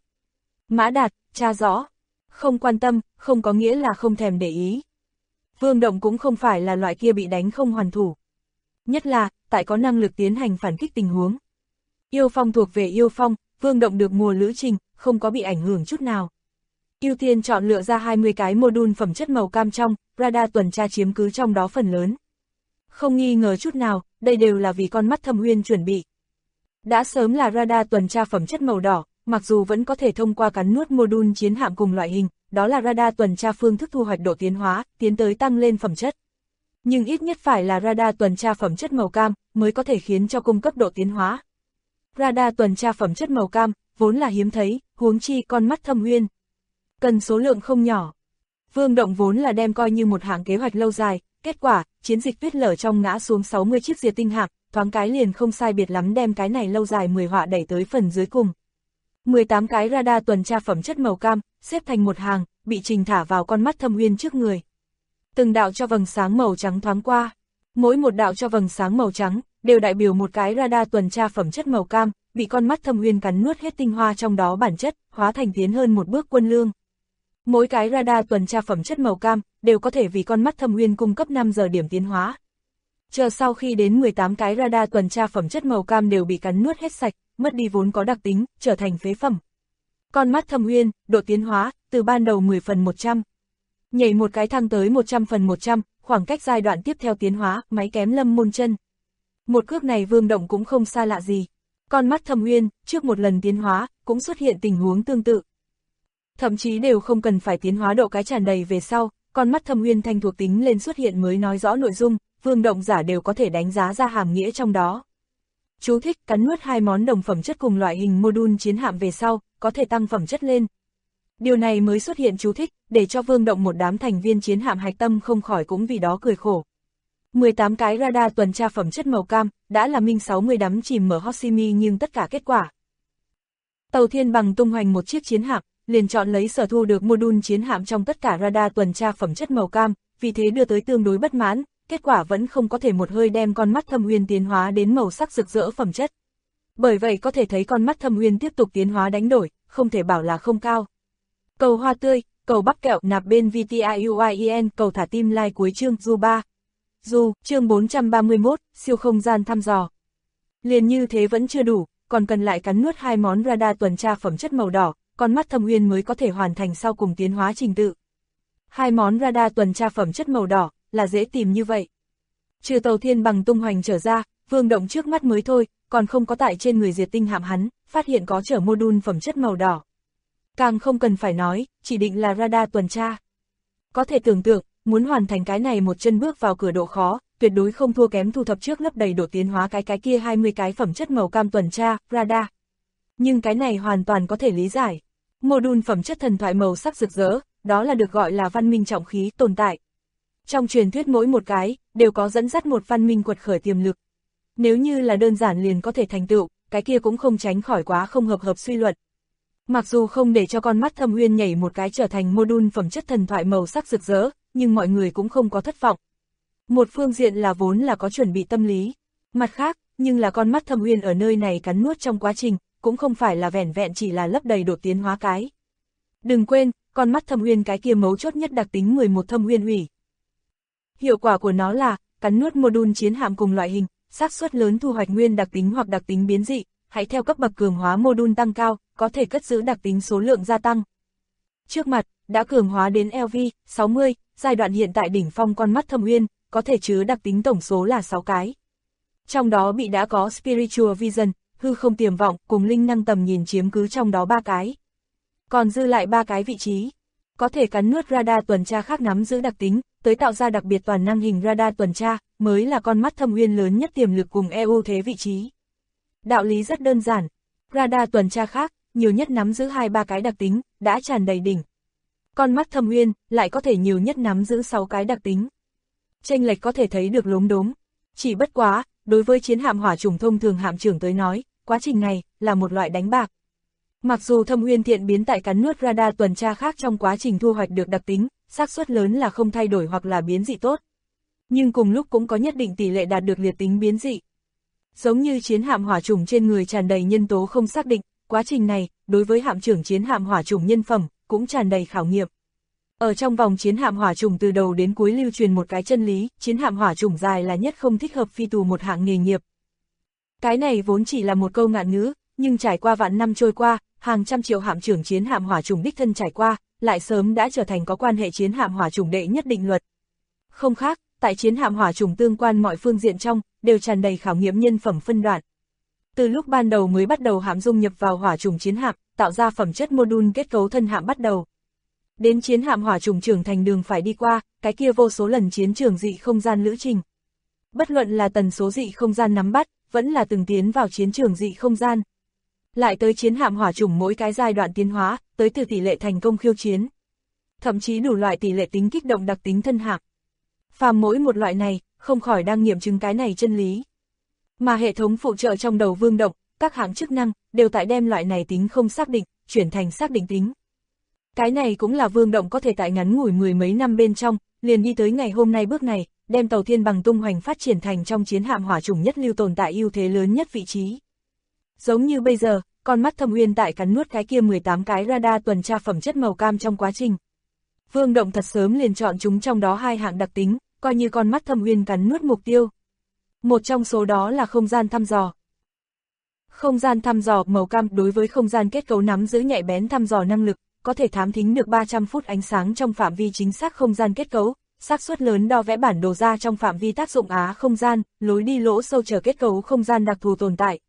S2: Mã Đạt, tra rõ. Không quan tâm, không có nghĩa là không thèm để ý. Vương động cũng không phải là loại kia bị đánh không hoàn thủ. Nhất là, tại có năng lực tiến hành phản kích tình huống. Yêu phong thuộc về yêu phong, vương động được mùa lữ trình, không có bị ảnh hưởng chút nào. Ưu tiên chọn lựa ra 20 cái module phẩm chất màu cam trong, radar tuần tra chiếm cứ trong đó phần lớn. Không nghi ngờ chút nào, đây đều là vì con mắt Thâm Uyên chuẩn bị. Đã sớm là radar tuần tra phẩm chất màu đỏ, mặc dù vẫn có thể thông qua cắn nuốt module chiến hạm cùng loại hình, đó là radar tuần tra phương thức thu hoạch độ tiến hóa, tiến tới tăng lên phẩm chất. Nhưng ít nhất phải là radar tuần tra phẩm chất màu cam, mới có thể khiến cho cung cấp độ tiến hóa. Radar tuần tra phẩm chất màu cam, vốn là hiếm thấy, huống chi con mắt Thâm Uyên. Cần số lượng không nhỏ. Vương động vốn là đem coi như một hạng kế hoạch lâu dài, kết quả, chiến dịch tuyết lở trong ngã xuống 60 chiếc diệt tinh hạm, thoáng cái liền không sai biệt lắm đem cái này lâu dài 10 họa đẩy tới phần dưới cùng. 18 cái radar tuần tra phẩm chất màu cam, xếp thành một hàng, bị trình thả vào con mắt Thâm Uyên trước người. Từng đạo cho vầng sáng màu trắng thoáng qua. Mỗi một đạo cho vầng sáng màu trắng, đều đại biểu một cái radar tuần tra phẩm chất màu cam, bị con mắt Thâm Uyên cắn nuốt hết tinh hoa trong đó bản chất, hóa thành tiến hơn một bước quân lương. Mỗi cái radar tuần tra phẩm chất màu cam, đều có thể vì con mắt Thâm Uyên cung cấp 5 giờ điểm tiến hóa. Chờ sau khi đến 18 cái radar tuần tra phẩm chất màu cam đều bị cắn nuốt hết sạch, mất đi vốn có đặc tính, trở thành phế phẩm. Con mắt Thâm Uyên, độ tiến hóa, từ ban đầu 10 phần 100. Nhảy một cái thăng tới 100 phần 100, khoảng cách giai đoạn tiếp theo tiến hóa, máy kém Lâm Môn Chân. Một cước này Vương động cũng không xa lạ gì. Con mắt Thâm Uyên, trước một lần tiến hóa, cũng xuất hiện tình huống tương tự. Thậm chí đều không cần phải tiến hóa độ cái tràn đầy về sau, con mắt Thâm Uyên thanh thuộc tính lên xuất hiện mới nói rõ nội dung, Vương động giả đều có thể đánh giá ra hàm nghĩa trong đó. Chú thích cắn nuốt 2 món đồng phẩm chất cùng loại hình module chiến hạm về sau, có thể tăng phẩm chất lên. Điều này mới xuất hiện chú thích, để cho Vương động một đám thành viên chiến hạm hạch tâm không khỏi cũng vì đó cười khổ. 18 cái radar tuần tra phẩm chất màu cam, đã là minh 60 đắm chìm mở Hoshimi nhưng tất cả kết quả. Tàu Thiên Bằng tung hoành một chiếc chiến hạm, liền chọn lấy sở thu được module chiến hạm trong tất cả radar tuần tra phẩm chất màu cam, vì thế đưa tới tương đối bất mãn, kết quả vẫn không có thể một hơi đem con mắt Thâm Uyên tiến hóa đến màu sắc rực rỡ phẩm chất. Bởi vậy có thể thấy con mắt Thâm Uyên tiếp tục tiến hóa đánh đổi, không thể bảo là không cao. Cầu hoa tươi, cầu bắp kẹo nạp bên VTIUIEN, cầu thả tim like cuối chương Du 3. Du, chương 431, siêu không gian thăm dò. Liền như thế vẫn chưa đủ, còn cần lại cắn nuốt 2 món radar tuần tra phẩm chất màu đỏ, con mắt Thâm Uyên mới có thể hoàn thành sau cùng tiến hóa trình tự. 2 món radar tuần tra phẩm chất màu đỏ, là dễ tìm như vậy. Trừ tàu Thiên Bằng tung hoành trở ra, Vương động trước mắt mới thôi, còn không có tại trên người diệt tinh hạm hắn, phát hiện có chở module phẩm chất màu đỏ. Càng không cần phải nói, chỉ định là radar tuần tra. Có thể tưởng tượng, muốn hoàn thành cái này một chân bước vào cửa độ khó, tuyệt đối không thua kém thu thập trước lấp đầy độ tiến hóa cái kia 20 cái phẩm chất màu cam tuần tra, radar. Nhưng cái này hoàn toàn có thể lý giải. Module phẩm chất thần thoại màu sắc rực rỡ, đó là được gọi là văn minh trọng khí tồn tại. Trong truyền thuyết mỗi một cái, đều có dẫn dắt một văn minh quật khởi tiềm lực. Nếu như là đơn giản liền có thể thành tựu, cái kia cũng không tránh khỏi quá không hợp suy luận. Mặc dù không để cho con mắt Thâm Uyên nhảy một cái trở thành module phẩm chất thần thoại màu sắc rực rỡ, nhưng mọi người cũng không có thất vọng. Một phương diện là vốn là có chuẩn bị tâm lý. Mặt khác, nhưng là con mắt Thâm Uyên ở nơi này cắn nuốt trong quá trình, cũng không phải là vẻn vẹn chỉ là lấp đầy độ tiến hóa cái. Đừng quên, con mắt Thâm Uyên cái kia mấu chốt nhất đặc tính 11 Thâm Uyên ủy. Hiệu quả của nó là, cắn nuốt module chiến hạm cùng loại hình, xác suất lớn thu hoạch nguyên đặc tính hoặc đặc tính biến dị, hãy theo cấp bậc cường hóa module tăng cao, có thể cất giữ đặc tính số lượng gia tăng. Trước mặt, đã cường hóa đến LV60, giai đoạn hiện tại đỉnh phong con mắt Thâm Uyên, có thể chứa đặc tính tổng số là 6 cái. Trong đó bị đã có Spiritual Vision, hư không tiềm vọng, cùng linh năng tầm nhìn chiếm cứ trong đó 3 cái. Còn dư lại 3 cái vị trí. Có thể cắn nuốt radar tuần tra khác nắm giữ đặc tính, tới tạo ra đặc biệt toàn năng hình radar tuần tra, mới là con mắt Thâm Uyên lớn nhất tiềm lực cùng ưu thế vị trí. Đạo lý rất đơn giản. Radar tuần tra khác, nhiều nhất nắm giữ 2-3 cái đặc tính, đã tràn đầy đỉnh. Con mắt Thâm Uyên lại có thể nhiều nhất nắm giữ 6 cái đặc tính. Chênh lệch có thể thấy được lốm đốm. Chỉ bất quá, đối với chiến hạm hỏa trùng thông thường hạm trưởng tới nói, quá trình này là một loại đánh bạc. Mặc dù Thâm Uyên Thiện biến tại cắn nuốt radar tuần tra khác trong quá trình thu hoạch được đặc tính, xác suất lớn là không thay đổi hoặc là biến dị tốt. Nhưng cùng lúc cũng có nhất định tỷ lệ đạt được liệt tính biến dị. Giống như chiến hạm hỏa trùng trên người tràn đầy nhân tố không xác định, quá trình này, đối với hạm trưởng chiến hạm hỏa trùng nhân phẩm, cũng tràn đầy khảo nghiệm. Ở trong vòng chiến hạm hỏa trùng từ đầu đến cuối lưu truyền một cái chân lý, chiến hạm hỏa trùng dài là nhất không thích hợp phi tù một hạng nghề nghiệp. Cái này vốn chỉ là một câu ngạn ngữ, nhưng trải qua vạn năm trôi qua, hàng trăm triệu hạm trưởng chiến hạm hỏa trùng đích thân trải qua, lại sớm đã trở thành có quan hệ chiến hạm hỏa trùng đệ nhất định luật. Không khác, tại chiến hạm hỏa trùng tương quan mọi phương diện trong, đều tràn đầy khảo nghiệm nhân phẩm phân đoạn. Từ lúc ban đầu mới bắt đầu hạm dung nhập vào hỏa trùng chiến hạm, tạo ra phẩm chất mô-đun kết cấu thân hạm bắt đầu. Đến chiến hạm hỏa trùng trưởng thành đường phải đi qua, cái kia vô số lần chiến trường dị không gian lữ trình. Bất luận là tần số dị không gian nắm bắt, vẫn là từng tiến vào chiến trường dị không gian. Lại tới chiến hạm hỏa trùng mỗi cái giai đoạn tiến hóa, tới từ tỷ lệ thành công khiêu chiến. Thậm chí đủ loại tỷ lệ tính kích động đặc tính thân hạm. Phàm mỗi một loại này, không khỏi đang nghiệm chứng cái này chân lý. Mà hệ thống phụ trợ trong đầu Vương Động, các hạng chức năng, đều tại đem loại này tính không xác định, chuyển thành xác định tính. Cái này cũng là Vương Động có thể tại ngắn ngủi mười mấy năm bên trong, liền đi tới ngày hôm nay bước này, đem tàu thiên bằng tung hoành phát triển thành trong chiến hạm hỏa trùng nhất lưu tồn tại ưu thế lớn nhất vị trí. Giống như bây giờ, con mắt Thâm Uyên tại cắn nuốt cái kia 18 cái radar tuần tra phẩm chất màu cam trong quá trình. Vương Động thật sớm liền chọn chúng trong đó hai hạng đặc tính, coi như con mắt Thâm Uyên cắn nuốt mục tiêu. Một trong số đó là không gian thăm dò. Không gian thăm dò màu cam đối với không gian kết cấu nắm giữ nhạy bén thăm dò năng lực, có thể thám thính được 300 phút ánh sáng trong phạm vi chính xác không gian kết cấu, xác suất lớn đo vẽ bản đồ ra trong phạm vi tác dụng á không gian, lối đi lỗ sâu trở kết cấu không gian đặc thù tồn tại.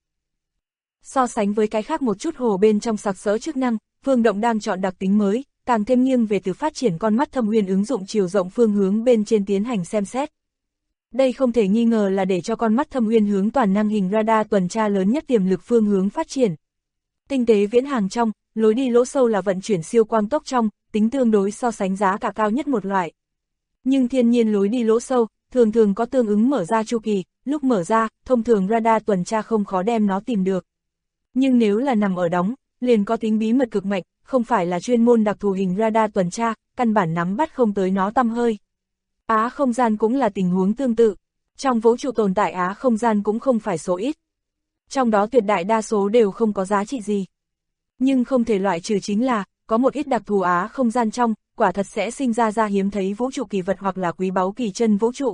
S2: So sánh với cái khác một chút hồ bên trong sặc sỡ chức năng, Vương Động đang chọn đặc tính mới, càng thêm nghiêng về từ phát triển con mắt Thâm Uyên ứng dụng chiều rộng phương hướng bên trên tiến hành xem xét. Đây không thể nghi ngờ là để cho con mắt Thâm Uyên hướng toàn năng hình radar tuần tra lớn nhất tiềm lực phương hướng phát triển. Tinh tế viễn hàng trong, lối đi lỗ sâu là vận chuyển siêu quang tốc trong, tính tương đối so sánh giá cả cao nhất một loại. Nhưng thiên nhiên lối đi lỗ sâu, thường thường có tương ứng mở ra chu kỳ, lúc mở ra, thông thường radar tuần tra không khó đem nó tìm được. Nhưng nếu là nằm ở đóng, liền có tính bí mật cực mạnh, không phải là chuyên môn đặc thù hình radar tuần tra, căn bản nắm bắt không tới nó tăm hơi. Á không gian cũng là tình huống tương tự, trong vũ trụ tồn tại á không gian cũng không phải số ít. Trong đó tuyệt đại đa số đều không có giá trị gì. Nhưng không thể loại trừ chính là, có một ít đặc thù á không gian trong, quả thật sẽ sinh ra hiếm thấy vũ trụ kỳ vật hoặc là quý báu kỳ chân vũ trụ.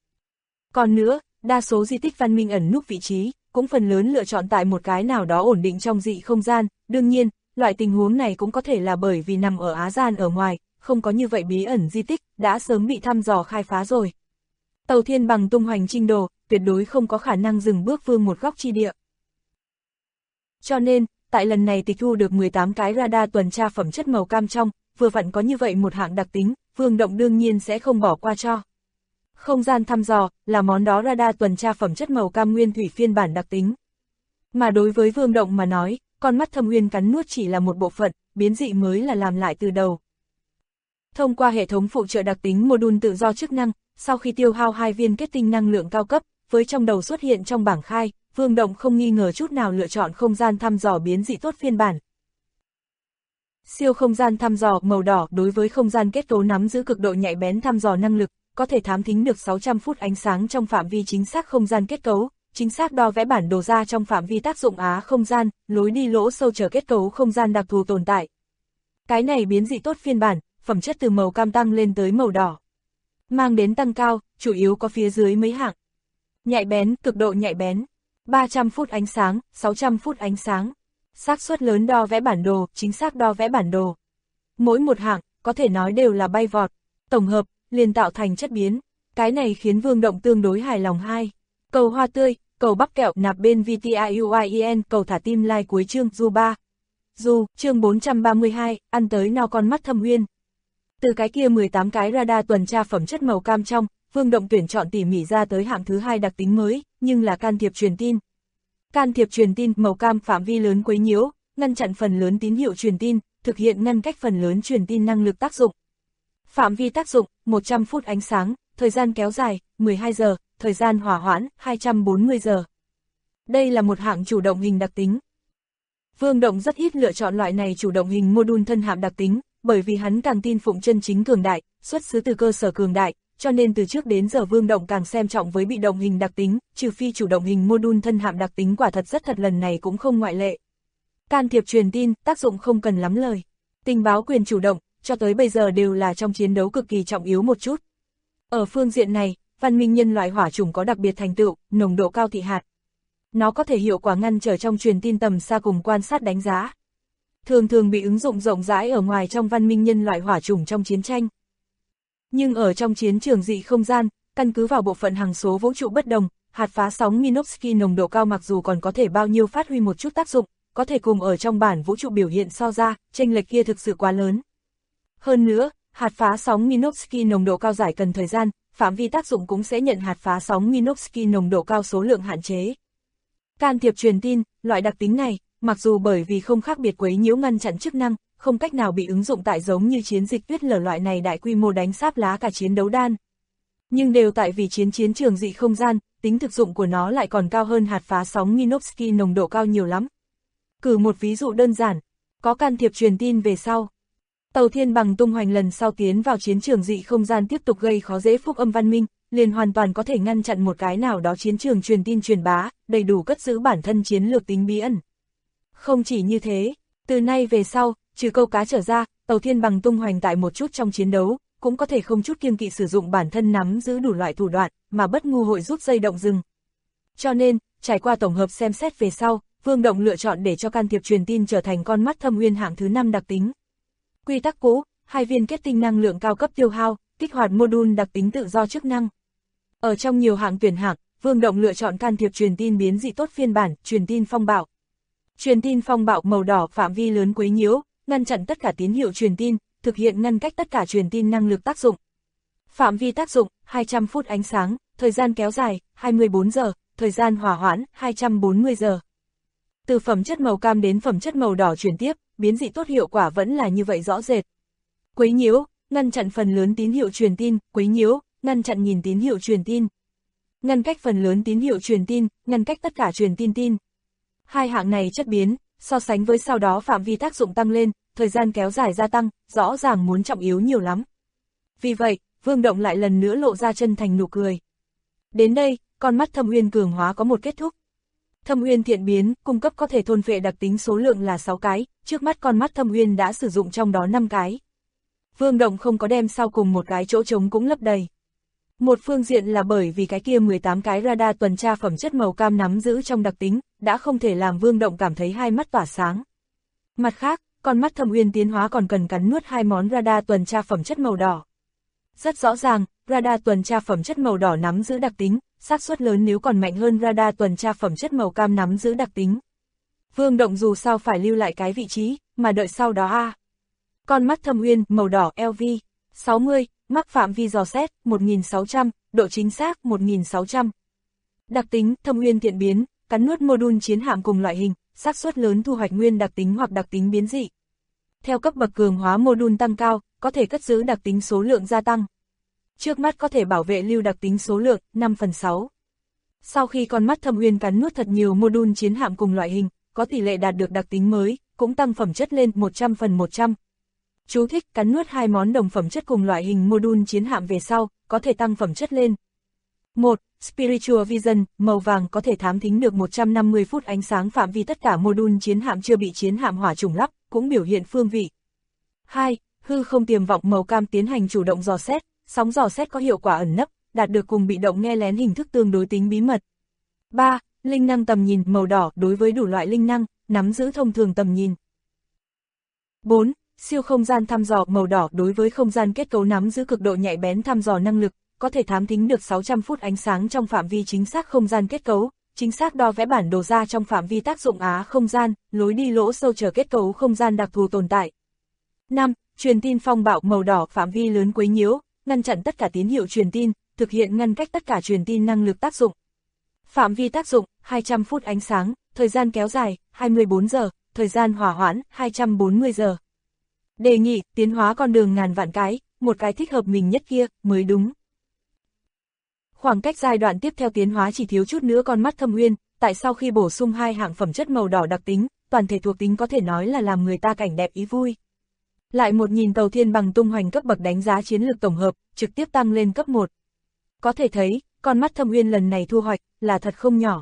S2: Còn nữa, đa số di tích văn minh ẩn núp vị trí, cũng phần lớn lựa chọn tại một cái nào đó ổn định trong dị không gian, đương nhiên, loại tình huống này cũng có thể là bởi vì nằm ở Á gian ở ngoài, không có như vậy bí ẩn di tích, đã sớm bị thăm dò khai phá rồi. Tàu thiên bằng tung hoành trinh đồ, tuyệt đối không có khả năng dừng bước vương một góc chi địa. Cho nên, tại lần này tịch thu được 18 cái radar tuần tra phẩm chất màu cam trong, vừa vặn có như vậy một hạng đặc tính, Vương Động đương nhiên sẽ không bỏ qua cho. Không gian thăm dò, là món đó radar tuần tra phẩm chất màu cam nguyên thủy phiên bản đặc tính. Mà đối với Vương Động mà nói, con mắt Thâm Uyên cắn nuốt chỉ là một bộ phận, biến dị mới là làm lại từ đầu. Thông qua hệ thống phụ trợ đặc tính module tự do chức năng, sau khi tiêu hao 2 viên kết tinh năng lượng cao cấp, với trong đầu xuất hiện trong bảng khai, Vương Động không nghi ngờ chút nào lựa chọn không gian thăm dò biến dị tốt phiên bản. Siêu không gian thăm dò màu đỏ đối với không gian kết cấu nắm giữ cực độ nhạy bén thăm dò năng lực, có thể thám thính được 600 phút ánh sáng trong phạm vi chính xác không gian kết cấu, chính xác đo vẽ bản đồ ra trong phạm vi tác dụng á không gian, lối đi lỗ sâu trở kết cấu không gian đặc thù tồn tại. Cái này biến dị tốt phiên bản, phẩm chất từ màu cam tăng lên tới màu đỏ. Mang đến tăng cao, chủ yếu có phía dưới mấy hạng. Nhạy bén, cực độ nhạy bén, 300 phút ánh sáng, 600 phút ánh sáng. Xác suất lớn đo vẽ bản đồ, chính xác đo vẽ bản đồ. Mỗi một hạng, có thể nói đều là bay vọt, tổng hợp, liền tạo thành chất biến. Cái này khiến Vương Động tương đối hài lòng. Cầu hoa tươi, cầu bắp kẹo nạp bên VTIUIEN, cầu thả tim like cuối chương Du 3. Du, chương 432, ăn tới no con mắt Thâm Uyên. Từ cái kia 18 cái radar tuần tra phẩm chất màu cam trong, Vương Động tuyển chọn tỉ mỉ ra tới hạng thứ 2 đặc tính mới, nhưng là can thiệp truyền tin. Can thiệp truyền tin màu cam phạm vi lớn quấy nhiễu, ngăn chặn phần lớn tín hiệu truyền tin, thực hiện ngăn cách phần lớn truyền tin năng lực tác dụng. Phạm vi tác dụng, 100 phút ánh sáng, thời gian kéo dài, 12 giờ, thời gian hỏa hoãn, 240 giờ. Đây là một hạng chủ động hình đặc tính. Vương Động rất ít lựa chọn loại này chủ động hình module thân hạm đặc tính, bởi vì hắn càng tin phụng chân chính cường đại, xuất xứ từ cơ sở cường đại, cho nên từ trước đến giờ Vương Động càng xem trọng với bị động hình đặc tính, trừ phi chủ động hình module thân hạm đặc tính quả thật rất thật, lần này cũng không ngoại lệ. Can thiệp truyền tin, tác dụng không cần lắm lời. Tình báo quyền chủ động, cho tới bây giờ đều là trong chiến đấu cực kỳ trọng yếu một chút. Ở phương diện này, văn minh nhân loại hỏa chủng có đặc biệt thành tựu, nồng độ cao thị hạt. Nó có thể hiệu quả ngăn trở trong truyền tin tầm xa cùng quan sát đánh giá. Thường thường bị ứng dụng rộng rãi ở ngoài trong văn minh nhân loại hỏa chủng trong chiến tranh. Nhưng ở trong chiến trường dị không gian, căn cứ vào bộ phận hằng số vũ trụ bất đồng, hạt phá sóng Minovsky nồng độ cao mặc dù còn có thể bao nhiêu phát huy một chút tác dụng, có thể cùng ở trong bản vũ trụ biểu hiện so ra, chênh lệch kia thực sự quá lớn. Hơn nữa, hạt phá sóng Minovsky nồng độ cao giải cần thời gian, phạm vi tác dụng cũng sẽ nhận hạt phá sóng Minovsky nồng độ cao số lượng hạn chế. Can thiệp truyền tin, loại đặc tính này, mặc dù bởi vì không khác biệt quấy nhiễu ngăn chặn chức năng, không cách nào bị ứng dụng tại giống như chiến dịch tuyết lở loại này đại quy mô đánh sáp lá cả chiến đấu đan. Nhưng đều tại vì chiến trường dị không gian, tính thực dụng của nó lại còn cao hơn hạt phá sóng Minovsky nồng độ cao nhiều lắm. Cử một ví dụ đơn giản, có can thiệp truyền tin về sau. Tàu Thiên Bằng tung hoành lần sau tiến vào chiến trường dị không gian tiếp tục gây khó dễ phúc âm văn minh, liền hoàn toàn có thể ngăn chặn một cái nào đó chiến trường truyền tin truyền bá, đầy đủ cất giữ bản thân chiến lược tính bí ẩn. Không chỉ như thế, từ nay về sau, trừ câu cá trở ra, Tàu Thiên Bằng tung hoành tại một chút trong chiến đấu, cũng có thể không chút kiêng kỵ sử dụng bản thân nắm giữ đủ loại thủ đoạn, mà bất ngu hội rút dây động rừng. Cho nên, trải qua tổng hợp xem xét về sau, Vương Động lựa chọn để cho can thiệp truyền tin trở thành con mắt thâm uyên hạng thứ 5 đặc tính. Quy tắc cũ, 2 viên kết tinh năng lượng cao cấp tiêu hao, kích hoạt module đặc tính tự do chức năng. Ở trong nhiều hạng tuyển hạng, Vương Động lựa chọn can thiệp truyền tin biến dị tốt phiên bản, truyền tin phong bạo. Truyền tin phong bạo màu đỏ phạm vi lớn quấy nhiễu, ngăn chặn tất cả tín hiệu truyền tin, thực hiện ngăn cách tất cả truyền tin năng lực tác dụng. Phạm vi tác dụng, 200 phút ánh sáng, thời gian kéo dài, 24 giờ, thời gian hỏa hoãn, 240 giờ. Từ phẩm chất màu cam đến phẩm chất màu đỏ chuyển tiếp, biến dị tốt hiệu quả vẫn là như vậy rõ rệt. Quấy nhiễu, ngăn chặn phần lớn tín hiệu truyền tin, quấy nhiễu, ngăn chặn nhìn tín hiệu truyền tin. Ngăn cách phần lớn tín hiệu truyền tin, ngăn cách tất cả truyền tin tin. Hai hạng này chất biến, so sánh với sau đó phạm vi tác dụng tăng lên, thời gian kéo dài gia tăng, rõ ràng muốn trọng yếu nhiều lắm. Vì vậy, Vương Động lại lần nữa lộ ra chân thành nụ cười. Đến đây, con mắt Thâm Uyên cường hóa có một kết thúc. Thâm Uyên thiện biến, cung cấp có thể thôn phệ đặc tính số lượng là 6 cái, trước mắt con mắt Thâm Uyên đã sử dụng trong đó 5 cái. Vương Động không có đem sau cùng một cái chỗ trống cũng lấp đầy. Một phương diện là bởi vì cái kia 18 cái radar tuần tra phẩm chất màu cam nắm giữ trong đặc tính, đã không thể làm Vương Động cảm thấy hai mắt tỏa sáng. Mặt khác, con mắt Thâm Uyên tiến hóa còn cần cắn nuốt 2 món radar tuần tra phẩm chất màu đỏ. Rất rõ ràng, radar tuần tra phẩm chất màu đỏ nắm giữ đặc tính, xác suất lớn nếu còn mạnh hơn radar tuần tra phẩm chất màu cam nắm giữ đặc tính. Vương Động dù sao phải lưu lại cái vị trí, mà đợi sau đó Con mắt Thâm Uyên, màu đỏ LV, 60, mắc phạm vi dò xét, 1600, độ chính xác, 1600. Đặc tính, Thâm Uyên thiện biến, cắn nuốt module chiến hạm cùng loại hình, xác suất lớn thu hoạch nguyên đặc tính hoặc đặc tính biến dị. Theo cấp bậc cường hóa module tăng cao, có thể cất giữ đặc tính số lượng gia tăng. Trước mắt có thể bảo vệ lưu đặc tính số lượng, 5/6. Sau khi con mắt Thâm Uyên cắn nuốt thật nhiều module chiến hạm cùng loại hình, có tỷ lệ đạt được đặc tính mới, cũng tăng phẩm chất lên 100/100. Chú thích, cắn nuốt 2 món đồng phẩm chất cùng loại hình module chiến hạm về sau, có thể tăng phẩm chất lên. 1. Spiritual Vision, màu vàng có thể thám thính được 150 phút ánh sáng phạm vi tất cả module chiến hạm chưa bị chiến hạm hỏa chủng lắp, cũng biểu hiện phương vị. 2. Hư không tiềm vọng màu cam tiến hành chủ động dò xét, sóng dò xét có hiệu quả ẩn nấp, đạt được cùng bị động nghe lén hình thức tương đối tính bí mật. 3. Linh năng tầm nhìn màu đỏ đối với đủ loại linh năng, nắm giữ thông thường tầm nhìn. 4. Siêu không gian thăm dò màu đỏ đối với không gian kết cấu nắm giữ cực độ nhạy bén thăm dò năng lực, có thể thám thính được 600 phút ánh sáng trong phạm vi chính xác không gian kết cấu, chính xác đo vẽ bản đồ ra trong phạm vi tác dụng không gian, lối đi lỗ sâu chờ kết cấu không gian đặc thù tồn tại. 5. Truyền tin phong bạo màu đỏ phạm vi lớn quấy nhiễu, ngăn chặn tất cả tín hiệu truyền tin, thực hiện ngăn cách tất cả truyền tin năng lực tác dụng. Phạm vi tác dụng, 200 phút ánh sáng, thời gian kéo dài, 24 giờ, thời gian hỏa hoãn, 240 giờ. Đề nghị, tiến hóa con đường ngàn vạn cái, một cái thích hợp mình nhất kia, mới đúng. Khoảng cách giai đoạn tiếp theo tiến hóa chỉ thiếu chút nữa con mắt Thâm Uyên, tại sau khi bổ sung 2 hạng phẩm chất màu đỏ đặc tính, toàn thể thuộc tính có thể nói là làm người ta cảnh đẹp ý vui. Lại một nhìn tàu thiên bằng tung hoành cấp bậc đánh giá chiến lược tổng hợp, trực tiếp tăng lên cấp 1. Có thể thấy, con mắt Thâm Uyên lần này thu hoạch là thật không nhỏ.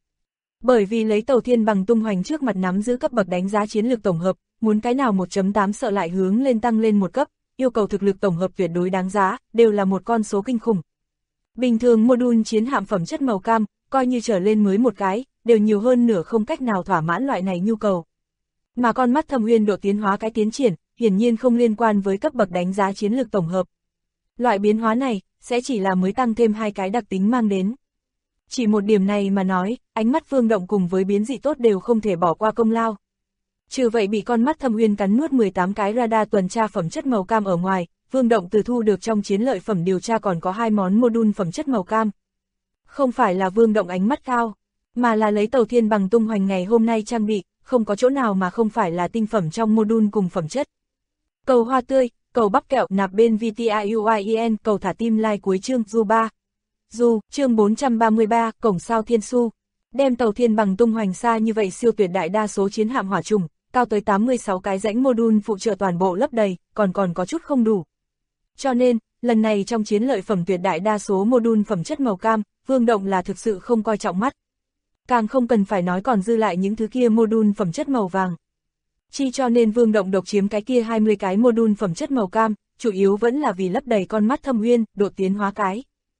S2: Bởi vì lấy tàu thiên bằng tung hoành trước mặt nắm giữ cấp bậc đánh giá chiến lược tổng hợp, muốn cái nào 1.8 sợ lại hướng lên tăng lên một cấp, yêu cầu thực lực tổng hợp tuyệt đối đáng giá, đều là một con số kinh khủng. Bình thường module chiến hạm phẩm chất màu cam, coi như trở lên mới một cái, đều nhiều hơn nửa không cách nào thỏa mãn loại này nhu cầu. Mà con mắt Thâm Uyên độ tiến hóa cái tiến triển, hiển nhiên không liên quan với cấp bậc đánh giá chiến lược tổng hợp. Loại biến hóa này, sẽ chỉ là mới tăng thêm 2 cái đặc tính mang đến. Chỉ một điểm này mà nói, ánh mắt Vương Động cùng với biến dị tốt đều không thể bỏ qua công lao. Trừ vậy bị con mắt Thâm Uyên cắn nuốt 18 cái radar tuần tra phẩm chất màu cam ở ngoài, Vương Động từ thu được trong chiến lợi phẩm điều tra còn có 2 món module phẩm chất màu cam. Không phải là Vương Động ánh mắt cao, mà là lấy tàu thiên bằng tung hoành ngày hôm nay trang bị, không có chỗ nào mà không phải là tinh phẩm trong module cùng phẩm chất. Cầu hoa tươi, cầu bắp kẹo nạp bên VTIUIEN, cầu thả tim like cuối chương Du 3. Du, chương 433, cổng sao thiên su. Đem tàu thiên bằng tung hoành xa như vậy siêu tuyệt đại đa số chiến hạm hỏa trùng, cao tới 86 cái rãnh module phụ trợ toàn bộ lấp đầy, còn có chút không đủ. Cho nên, lần này trong chiến lợi phẩm tuyệt đại đa số module phẩm chất màu cam, Vương Động là thực sự không coi trọng mắt. Càng không cần phải nói còn dư lại những thứ kia module phẩm chất màu vàng. Chi cho nên Vương Động độc chiếm cái kia 20 cái module phẩm chất màu cam, chủ yếu vẫn là vì lấp đầy con mắt Thâm Uyên, độ tiến hóa cái.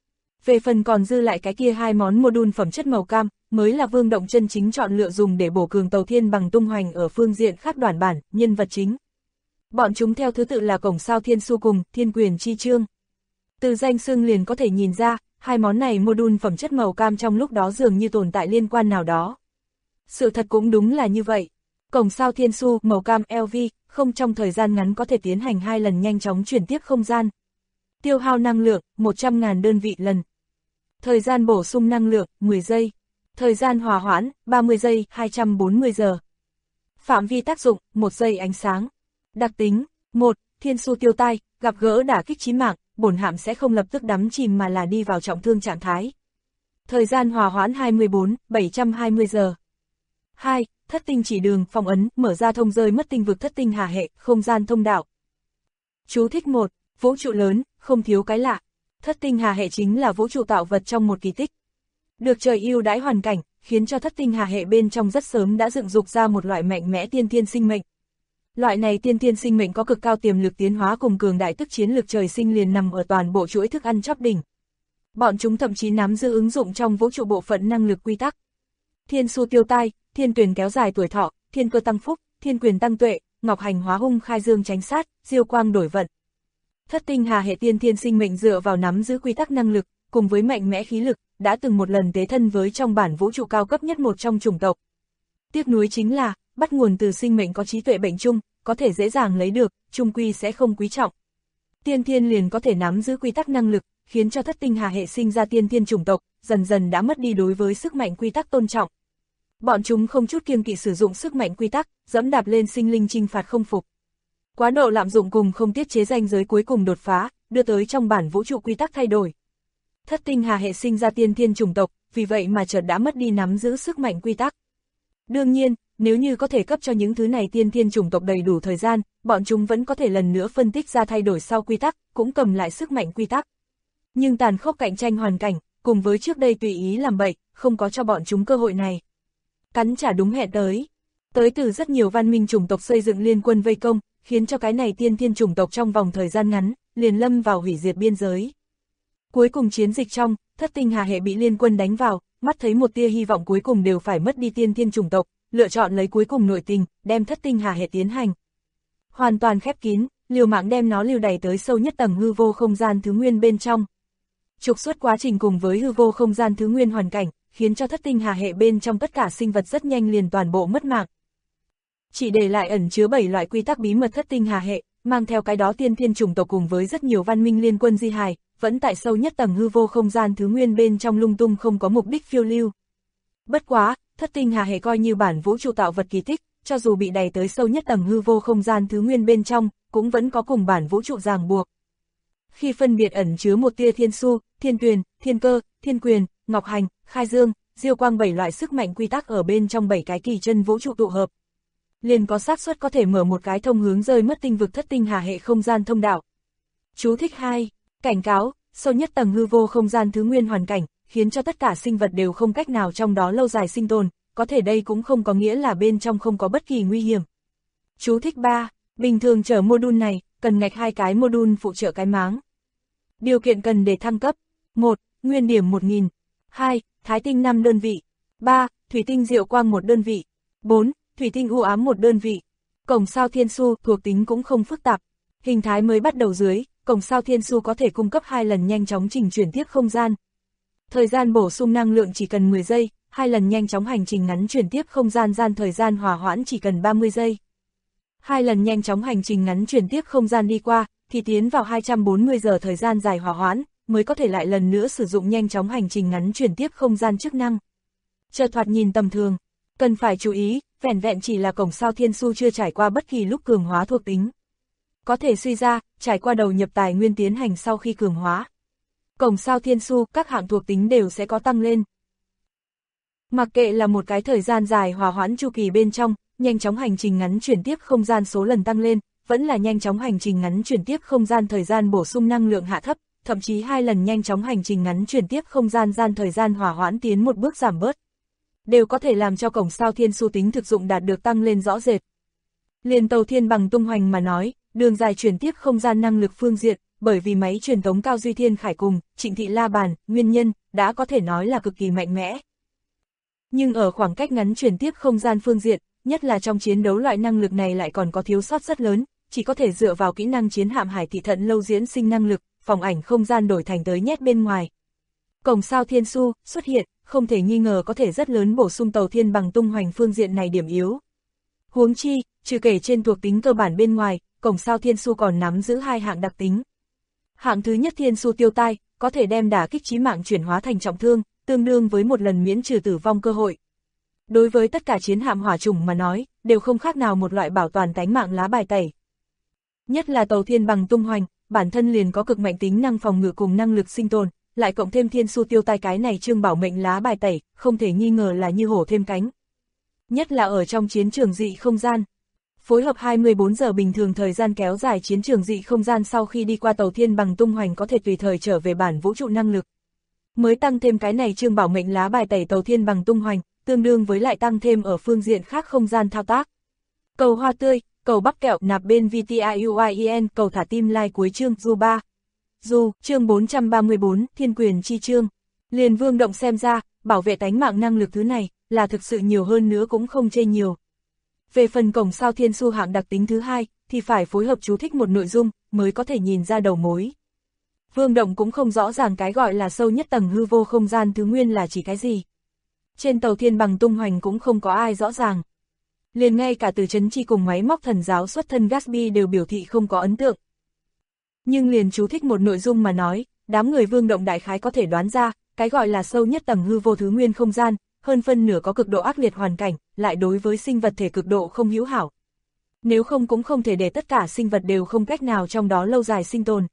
S2: Về phần còn dư lại cái kia 2 món module phẩm chất màu cam, mới là Vương Động chân chính chọn lựa dùng để bổ cường tàu thiên bằng tung hoành ở phương diện khác đoàn bản, nhân vật chính. Bọn chúng theo thứ tự là cổng sao thiên su cùng thiên quyền chi chương. Từ danh xưng liền có thể nhìn ra, 2 món này module phẩm chất màu cam trong lúc đó dường như tồn tại liên quan nào đó. Sự thật cũng đúng là như vậy. Cổng sao thiên su màu cam LV, không trong thời gian ngắn có thể tiến hành 2 lần nhanh chóng chuyển tiếp không gian. Tiêu hao năng lượng, 100.000 đơn vị lần. Thời gian bổ sung năng lượng, 10 giây. Thời gian hòa hoãn, 30 giây, 240 giờ. Phạm vi tác dụng, 1 giây ánh sáng. Đặc tính, 1. Thiên su tiêu tai, gặp gỡ đả kích chí mạng, bổn hạm sẽ không lập tức đắm chìm mà là đi vào trọng thương trạng thái. Thời gian hòa hoãn 720 giờ. 2. Thất tinh chỉ đường, phong ấn, mở ra thông rơi mất tinh vực thất tinh hà hệ, không gian thông đạo. Chú thích 1. Vũ trụ lớn, không thiếu cái lạ. Thất tinh hà hệ chính là vũ trụ tạo vật trong một kỳ tích. Được trời ưu đãi hoàn cảnh, khiến cho thất tinh hà hệ bên trong rất sớm đã dựng dục ra một loại mạnh mẽ tiên thiên sinh mệnh. Loại này tiên thiên sinh mệnh có cực cao tiềm lực tiến hóa cùng cường đại tức chiến lực trời sinh liền nằm ở toàn bộ chuỗi thức ăn chóp đỉnh. Bọn chúng thậm chí nắm giữ ứng dụng trong vũ trụ bộ phận năng lực quy tắc. Thiên su tiêu tai, thiên tuyển kéo dài tuổi thọ, thiên cơ tăng phúc, thiên quyền tăng tuệ, ngọc hành hóa hung khai dương tránh sát, diêu quang đổi vận. Thất tinh hà hệ tiên thiên sinh mệnh dựa vào nắm giữ quy tắc năng lực, cùng với mạnh mẽ khí lực, đã từng một lần tế thân với trong bản vũ trụ cao cấp nhất một trong chủng tộc. Tiếc nuối chính là, bắt nguồn từ sinh mệnh có trí tuệ bệnh chung, có thể dễ dàng lấy được, chung quy sẽ không quý trọng. Tiên thiên liền có thể nắm giữ quy tắc năng lực, khiến cho thất tinh hà hệ sinh ra tiên thiên chủng tộc, dần dần đã mất đi đối với sức mạnh quy tắc tôn trọng. Bọn chúng không chút kiêng kỵ sử dụng sức mạnh quy tắc, dẫm đạp lên sinh linh chinh phạt không phục. Quá độ lạm dụng cùng không tiết chế ranh giới cuối cùng đột phá, đưa tới trong bản vũ trụ quy tắc thay đổi. Thất tinh hà hệ sinh ra tiên thiên chủng tộc, vì vậy mà chợt đã mất đi nắm giữ sức mạnh quy tắc. Đương nhiên, nếu như có thể cấp cho những thứ này tiên thiên chủng tộc đầy đủ thời gian, bọn chúng vẫn có thể lần nữa phân tích ra thay đổi sau quy tắc, cũng cầm lại sức mạnh quy tắc. Nhưng tàn khốc cạnh tranh hoàn cảnh, cùng với trước đây tùy ý làm bậy, không có cho bọn chúng cơ hội này. Cắn trả đúng hẹn tới từ rất nhiều văn minh chủng tộc xây dựng liên quân vây công, khiến cho cái này tiên thiên chủng tộc trong vòng thời gian ngắn, liền lâm vào hủy diệt biên giới. Cuối cùng chiến dịch trong, thất tinh hà hệ bị liên quân đánh vào, mắt thấy một tia hy vọng cuối cùng đều phải mất đi tiên thiên chủng tộc, lựa chọn lấy cuối cùng nội tình, đem thất tinh hà hệ tiến hành. Hoàn toàn khép kín, liều mạng đem nó lưu đày tới sâu nhất tầng hư vô không gian thứ nguyên bên trong. Trục xuất quá trình cùng với hư vô không gian thứ nguyên hoàn cảnh, khiến cho thất tinh hà hệ bên trong tất cả sinh vật rất nhanh liền toàn bộ mất mạng. Chỉ để lại ẩn chứa 7 loại quy tắc bí mật thất tinh hà hệ, mang theo cái đó tiên thiên chủng tộc cùng với rất nhiều văn minh liên quân di hài, vẫn tại sâu nhất tầng hư vô không gian thứ nguyên bên trong lung tung không có mục đích phiêu lưu. Bất quá, thất tinh hà hệ coi như bản vũ trụ tạo vật kỳ tích, cho dù bị đày tới sâu nhất tầng hư vô không gian thứ nguyên bên trong, cũng vẫn có cùng bản vũ trụ ràng buộc. khi phân biệt ẩn chứa một tia thiên su, thiên tuyền, thiên cơ, thiên quyền, ngọc hành, khai dương, diêu quang 7 loại sức mạnh quy tắc ở bên trong 7 cái kỳ chân vũ trụ tụ hợp. Liền có xác suất có thể mở một cái thông hướng rơi mất tinh vực thất tinh hà hệ không gian thông đạo. Chú thích 2. Cảnh cáo, sâu nhất tầng hư vô không gian thứ nguyên hoàn cảnh, khiến cho tất cả sinh vật đều không cách nào trong đó lâu dài sinh tồn, có thể đây cũng không có nghĩa là bên trong không có bất kỳ nguy hiểm. Chú thích 3. Bình thường chở module này, cần ngạch 2 cái module phụ trợ cái máng. Điều kiện cần để thăng cấp: 1. Nguyên điểm 1000. 2. Thái tinh 5 đơn vị. 3. Thủy tinh diệu quang 1 đơn vị. 4. Thủy tinh u ám 1 đơn vị. Cổng sao thiên su thuộc tính cũng không phức tạp. Hình thái mới bắt đầu dưới, cổng sao thiên su có thể cung cấp 2 lần nhanh chóng trình chuyển tiếp không gian. Thời gian bổ sung năng lượng chỉ cần 10 giây, 2 lần nhanh chóng hành trình ngắn chuyển tiếp không gian thời gian hòa hoãn chỉ cần 30 giây. 2 lần nhanh chóng hành trình ngắn chuyển tiếp không gian đi qua, thì tiến vào 240 giờ thời gian dài hòa hoãn, mới có thể lại lần nữa sử dụng nhanh chóng hành trình ngắn chuyển tiếp không gian chức năng. Chợt thoạt nhìn tầm thường, cần phải chú ý, vẻn vẹn chỉ là cổng sao thiên su chưa trải qua bất kỳ lúc cường hóa thuộc tính. Có thể suy ra, trải qua đầu nhập tài nguyên tiến hành sau khi cường hóa. Cổng sao thiên su, các hạng thuộc tính đều sẽ có tăng lên. Mặc kệ là một cái thời gian dài hòa hoãn chu kỳ bên trong, nhanh chóng hành trình ngắn chuyển tiếp không gian số lần tăng lên, vẫn là nhanh chóng hành trình ngắn chuyển tiếp không gian thời gian bổ sung năng lượng hạ thấp, thậm chí 2 lần nhanh chóng hành trình ngắn chuyển tiếp không gian thời gian hòa hoãn tiến một bước giảm bớt, đều có thể làm cho cổng sao thiên su tính thực dụng đạt được tăng lên rõ rệt. Liền tàu thiên bằng tung hoành mà nói, đường dài chuyển tiếp không gian năng lực phương diện, bởi vì máy truyền tống Cao Duy Thiên Khải cùng Trịnh Thị La Bàn, nguyên nhân, đã có thể nói là cực kỳ mạnh mẽ. Nhưng ở khoảng cách ngắn chuyển tiếp không gian phương diện, nhất là trong chiến đấu loại năng lực này lại còn có thiếu sót rất lớn, chỉ có thể dựa vào kỹ năng chiến hạm hải thị thận lâu diễn sinh năng lực, phòng ảnh không gian đổi thành tới nhét bên ngoài. Cổng sao thiên su xuất hiện, không thể nghi ngờ có thể rất lớn bổ sung tàu thiên bằng tung hoành phương diện này điểm yếu. Huống chi, trừ kể trên thuộc tính cơ bản bên ngoài, cổng sao thiên su còn nắm giữ 2 hạng đặc tính. Hạng thứ nhất thiên su tiêu tai, có thể đem đả kích chí mạng chuyển hóa thành trọng thương, tương đương với một lần miễn trừ tử vong cơ hội. Đối với tất cả chiến hạm hỏa chủng mà nói, đều không khác nào một loại bảo toàn tánh mạng lá bài tẩy. Nhất là tàu thiên bằng tung hoành, bản thân liền có cực mạnh tính năng phòng ngự cùng năng lực sinh tồn, lại cộng thêm thiên su tiêu tai cái này chương bảo mệnh lá bài tẩy, không thể nghi ngờ là như hổ thêm cánh. Nhất là ở trong chiến trường dị không gian. Phối hợp 24 giờ bình thường thời gian kéo dài chiến trường dị không gian sau khi đi qua tàu thiên bằng tung hoành có thể tùy thời trở về bản vũ trụ năng lực. Mới tăng thêm cái này chương bảo mệnh lá bài tẩy tàu thiên bằng tung hoành, tương đương với lại tăng thêm ở phương diện khác không gian thao tác. Cầu hoa tươi, cầu bắp kẹo nạp bên VTIUIEN, cầu thả tim like cuối chương du 3. Du, chương 434, thiên quyền chi chương. Liền Vương Động xem ra, bảo vệ tánh mạng năng lực thứ này, là thực sự nhiều hơn nữa cũng không chê nhiều. Về phần cổng sao thiên su hạng đặc tính thứ 2, thì phải phối hợp chú thích một nội dung, mới có thể nhìn ra đầu mối. Vương Động cũng không rõ ràng cái gọi là sâu nhất tầng hư vô không gian thứ nguyên là chỉ cái gì. Trên tàu thiên bằng tung hoành cũng không có ai rõ ràng. Liền ngay cả từ Trấn Chi cùng máy móc thần giáo xuất thân Gatsby đều biểu thị không có ấn tượng. Nhưng liền chú thích một nội dung mà nói, đám người Vương Động đại khái có thể đoán ra, cái gọi là sâu nhất tầng hư vô thứ nguyên không gian, hơn phân nửa có cực độ ác liệt hoàn cảnh, lại đối với sinh vật thể cực độ không hữu hảo. Nếu không cũng không thể để tất cả sinh vật đều không cách nào trong đó lâu dài sinh tồn.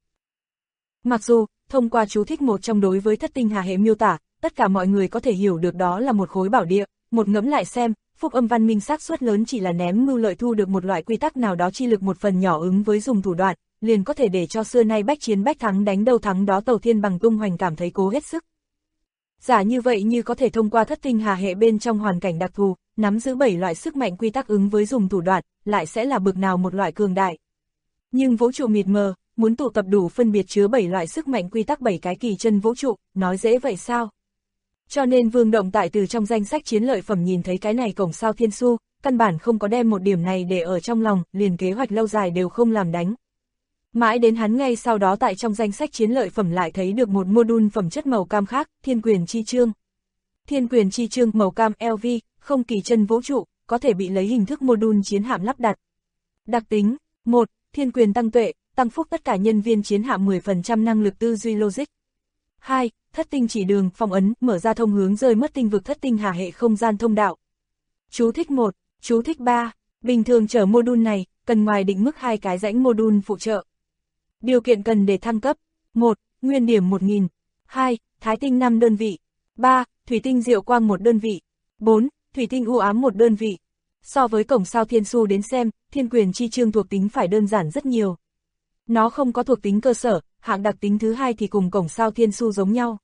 S2: Mặc dù, thông qua chú thích một trong đối với thất tinh hà hệ miêu tả, tất cả mọi người có thể hiểu được đó là một khối bảo địa, một ngẫm lại xem, phúc âm văn minh xác suất lớn chỉ là ném mưu lợi thu được một loại quy tắc nào đó chi lực một phần nhỏ ứng với dùng thủ đoạn, liền có thể để cho xưa nay bách chiến bách thắng đánh đâu thắng đó tàu thiên bằng tung hoành cảm thấy cố hết sức. Giả như vậy như có thể thông qua thất tinh hà hệ bên trong hoàn cảnh đặc thù, nắm giữ 7 loại sức mạnh quy tắc ứng với dùng thủ đoạn, lại sẽ là bực nào một loại cường đại. Nhưng vũ trụ mịt mờ, muốn tụ tập đủ phân biệt chứa 7 loại sức mạnh quy tắc 7 cái kỳ chân vũ trụ, nói dễ vậy sao? Cho nên Vương Động tại từ trong danh sách chiến lợi phẩm nhìn thấy cái này cổng sao thiên su, căn bản không có đem một điểm này để ở trong lòng, liền kế hoạch lâu dài đều không làm đánh. Mãi đến hắn ngay sau đó tại trong danh sách chiến lợi phẩm lại thấy được một module phẩm chất màu cam khác, thiên quyền chi chương. Thiên quyền chi chương màu cam LV, không kỳ chân vũ trụ, có thể bị lấy hình thức module chiến hạm lắp đặt. Đặc tính: 1. Thiên quyền tăng tuệ, tăng phúc tất cả nhân viên chiến hạm 10% năng lực tư duy logic. 2. Thất tinh chỉ đường, phong ấn, mở ra thông hướng rơi mất tinh vực thất tinh hà hệ không gian thông đạo. Chú thích 1, chú thích 3, bình thường chở module này, cần ngoài định mức 2 cái rãnh module phụ trợ. Điều kiện cần để thăng cấp: 1. Nguyên điểm 1000. 2. Thái tinh 5 đơn vị. 3. Thủy tinh diệu quang 1 đơn vị. 4. Thủy tinh u ám 1 đơn vị. So với cổng sao thiên su đến xem, thiên quyền chi chương thuộc tính phải đơn giản rất nhiều. Nó không có thuộc tính cơ sở, hạng đặc tính thứ hai thì cùng cổng sao thiên su giống nhau.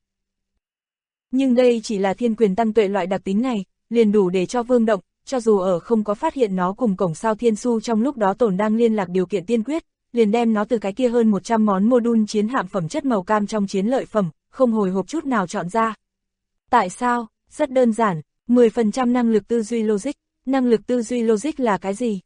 S2: Nhưng đây chỉ là thiên quyền tăng tuệ loại đặc tính này, liền đủ để cho Vương Động, cho dù ở không có phát hiện nó cùng cổng sao thiên su trong lúc đó tổn đang liên lạc điều kiện tiên quyết, liền đem nó từ cái kia hơn 100 món module chiến hạm phẩm chất màu cam trong chiến lợi phẩm, không hồi hộp chút nào chọn ra. Tại sao? Rất đơn giản, 10% năng lực tư duy logic. Năng lực tư duy logic là cái gì?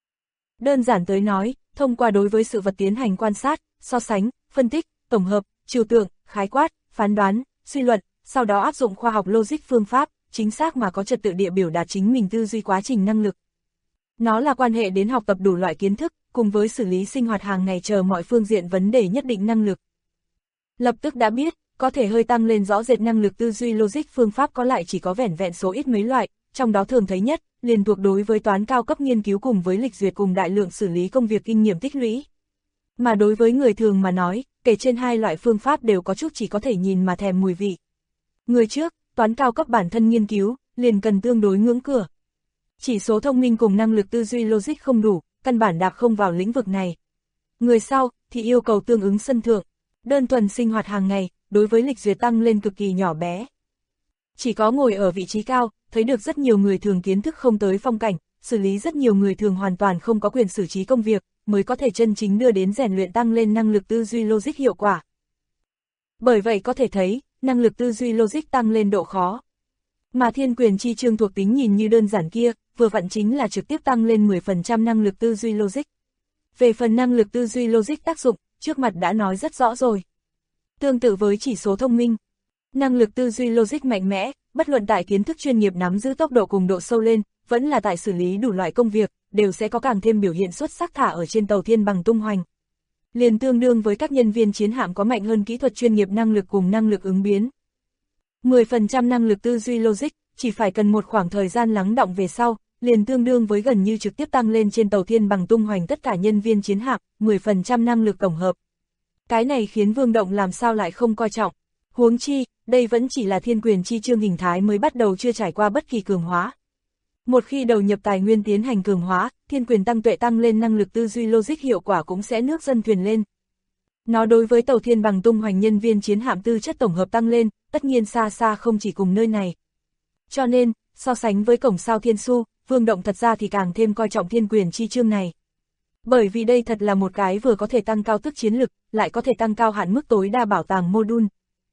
S2: Đơn giản tới nói, thông qua đối với sự vật tiến hành quan sát, so sánh, phân tích, tổng hợp, trừu tượng, khái quát, phán đoán, suy luận, sau đó áp dụng khoa học logic phương pháp, chính xác mà có trật tự địa biểu đạt chính mình tư duy quá trình năng lực. Nó là quan hệ đến học tập đủ loại kiến thức, cùng với xử lý sinh hoạt hàng ngày chờ mọi phương diện vấn đề nhất định năng lực. Lập tức đã biết, có thể hơi tăng lên rõ rệt năng lực tư duy logic phương pháp có lại chỉ có vẻn vẹn số ít mấy loại, trong đó thường thấy nhất, liền thuộc đối với toán cao cấp nghiên cứu cùng với lịch duyệt cùng đại lượng xử lý công việc kinh nghiệm tích lũy. Mà đối với người thường mà nói, kể trên hai loại phương pháp đều có chút chỉ có thể nhìn mà thèm mùi vị. Người trước, toán cao cấp bản thân nghiên cứu, liền cần tương đối ngưỡng cửa. Chỉ số thông minh cùng năng lực tư duy logic không đủ, căn bản đạp không vào lĩnh vực này. Người sau, thì yêu cầu tương ứng sân thượng, đơn thuần sinh hoạt hàng ngày, đối với lịch duyệt tăng lên cực kỳ nhỏ bé. Chỉ có ngồi ở vị trí cao, thấy được rất nhiều người thường kiến thức không tới phong cảnh, xử lý rất nhiều người thường hoàn toàn không có quyền xử trí công việc, mới có thể chân chính đưa đến rèn luyện tăng lên năng lực tư duy logic hiệu quả. Bởi vậy có thể thấy, năng lực tư duy logic tăng lên độ khó. Mà thiên quyền chi chương thuộc tính nhìn như đơn giản kia, vừa vặn chính là trực tiếp tăng lên 10% năng lực tư duy logic. Về phần năng lực tư duy logic tác dụng, trước mặt đã nói rất rõ rồi. Tương tự với chỉ số thông minh, năng lực tư duy logic mạnh mẽ, bất luận tại kiến thức chuyên nghiệp nắm giữ tốc độ cùng độ sâu lên, vẫn là tại xử lý đủ loại công việc, đều sẽ có càng thêm biểu hiện xuất sắc thả ở trên tàu thiên bằng tung hoành. Liền tương đương với các nhân viên chiến hạm có mạnh hơn kỹ thuật chuyên nghiệp năng lực cùng năng lực ứng biến. 10% năng lực tư duy logic, chỉ phải cần một khoảng thời gian lắng đọng về sau, liền tương đương với gần như trực tiếp tăng lên trên tàu thiên bằng tung hoành tất cả nhân viên chiến hạm, 10% năng lực tổng hợp. Cái này khiến Vương Động làm sao lại không coi trọng. Huống chi, đây vẫn chỉ là thiên quyền chi chương hình thái mới bắt đầu chưa trải qua bất kỳ cường hóa. Một khi đầu nhập tài nguyên tiến hành cường hóa, thiên quyền tăng tuệ tăng lên năng lực tư duy logic hiệu quả cũng sẽ nước dâng thuyền lên. Nó đối với tàu thiên bằng tung hoành nhân viên chiến hạm tư chất tổng hợp tăng lên, tất nhiên xa xa không chỉ cùng nơi này. Cho nên, so sánh với cổng sao thiên su, Vương Động thật ra thì càng thêm coi trọng thiên quyền chi chương này. Bởi vì đây thật là một cái vừa có thể tăng cao tức chiến lực, lại có thể tăng cao hạn mức tối đa bảo tàng module.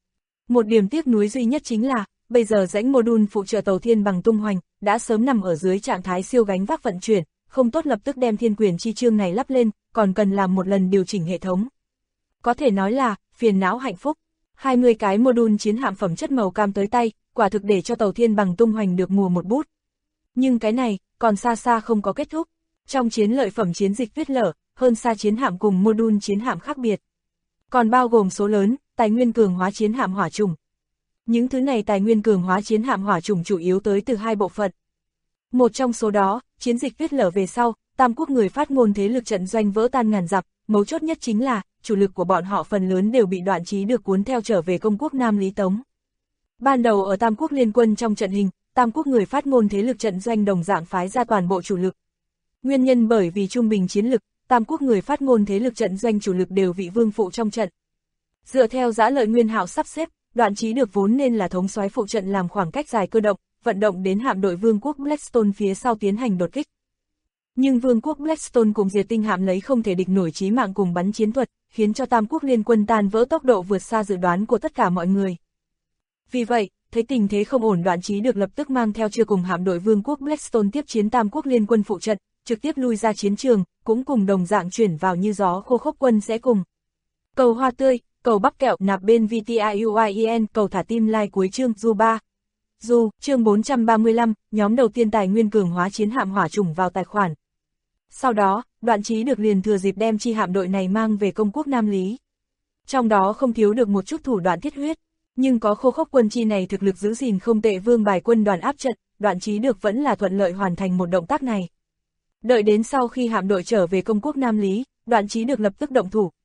S2: Một điểm tiếc nuối duy nhất chính là, bây giờ rãnh module phụ trợ tàu thiên bằng tung hoành, đã sớm nằm ở dưới trạng thái siêu gánh vác vận chuyển, không tốt lập tức đem thiên quyền chi chương này lắp lên, còn cần làm một lần điều chỉnh hệ thống. Có thể nói là, phiền não hạnh phúc, 20 cái module chiến hạm phẩm chất màu cam tới tay, quả thực để cho tàu thiên bằng tung hoành được mùa một bút. Nhưng cái này, còn xa xa không có kết thúc. Trong chiến lợi phẩm chiến dịch viết lở, hơn xa chiến hạm cùng module chiến hạm khác biệt. Còn bao gồm số lớn, tài nguyên cường hóa chiến hạm hỏa trùng. Những thứ này tài nguyên cường hóa chiến hạm hỏa trùng chủ yếu tới từ hai bộ phận. Một trong số đó, chiến dịch viết lở về sau, Tam Quốc người phát ngôn thế lực trận doanh vỡ tan ngàn dặm, mấu chốt nhất chính là, chủ lực của bọn họ phần lớn đều bị Đoạn Chí được cuốn theo trở về công quốc Nam Lý Tống. Ban đầu ở Tam Quốc liên quân trong trận hình, Tam Quốc người phát ngôn thế lực trận doanh đồng dạng phái ra toàn bộ chủ lực. Nguyên nhân bởi vì trung bình chiến lực, Tam Quốc người phát ngôn thế lực trận doanh chủ lực đều vị vương phụ trong trận. Dựa theo Dã Lợi Nguyên Hạo sắp xếp, Đoạn Chí được vốn nên là thống soái phụ trận làm khoảng cách dài cơ động, vận động đến hạm đội vương quốc Blackstone phía sau tiến hành đột kích. Nhưng vương quốc Blackstone cùng Diệt Tinh hạm lấy không thể địch nổi chí mạng cùng bắn chiến thuật, khiến cho Tam Quốc liên quân tan vỡ tốc độ vượt xa dự đoán của tất cả mọi người. Vì vậy, thấy tình thế không ổn, Đoạn Chí được lập tức mang theo chưa cùng hạm đội vương quốc Blackstone tiếp chiến Tam Quốc liên quân phụ trận, trực tiếp lui ra chiến trường, cũng cùng đồng dạng chuyển vào như gió khô khốc quân sẽ cùng. Cầu hoa tươi, cầu bắp kẹo nạp bên VTIUIEN, cầu thả tim like cuối chương du 3. Du, chương 435, nhóm đầu tiên tài nguyên cường hóa chiến hạm hỏa trùng vào tài khoản. Sau đó, Đoạn Chí được liền thừa dịp đem chi hạm đội này mang về công quốc Nam Lý. Trong đó không thiếu được một chút thủ đoạn thiết huyết, nhưng có khô khốc quân chi này thực lực giữ gìn không tệ vương bài quân đoàn áp trận, Đoạn Chí được vẫn là thuận lợi hoàn thành một động tác này. Đợi đến sau khi hạm đội trở về công quốc Nam Lý, Đoạn Chí được lập tức động thủ,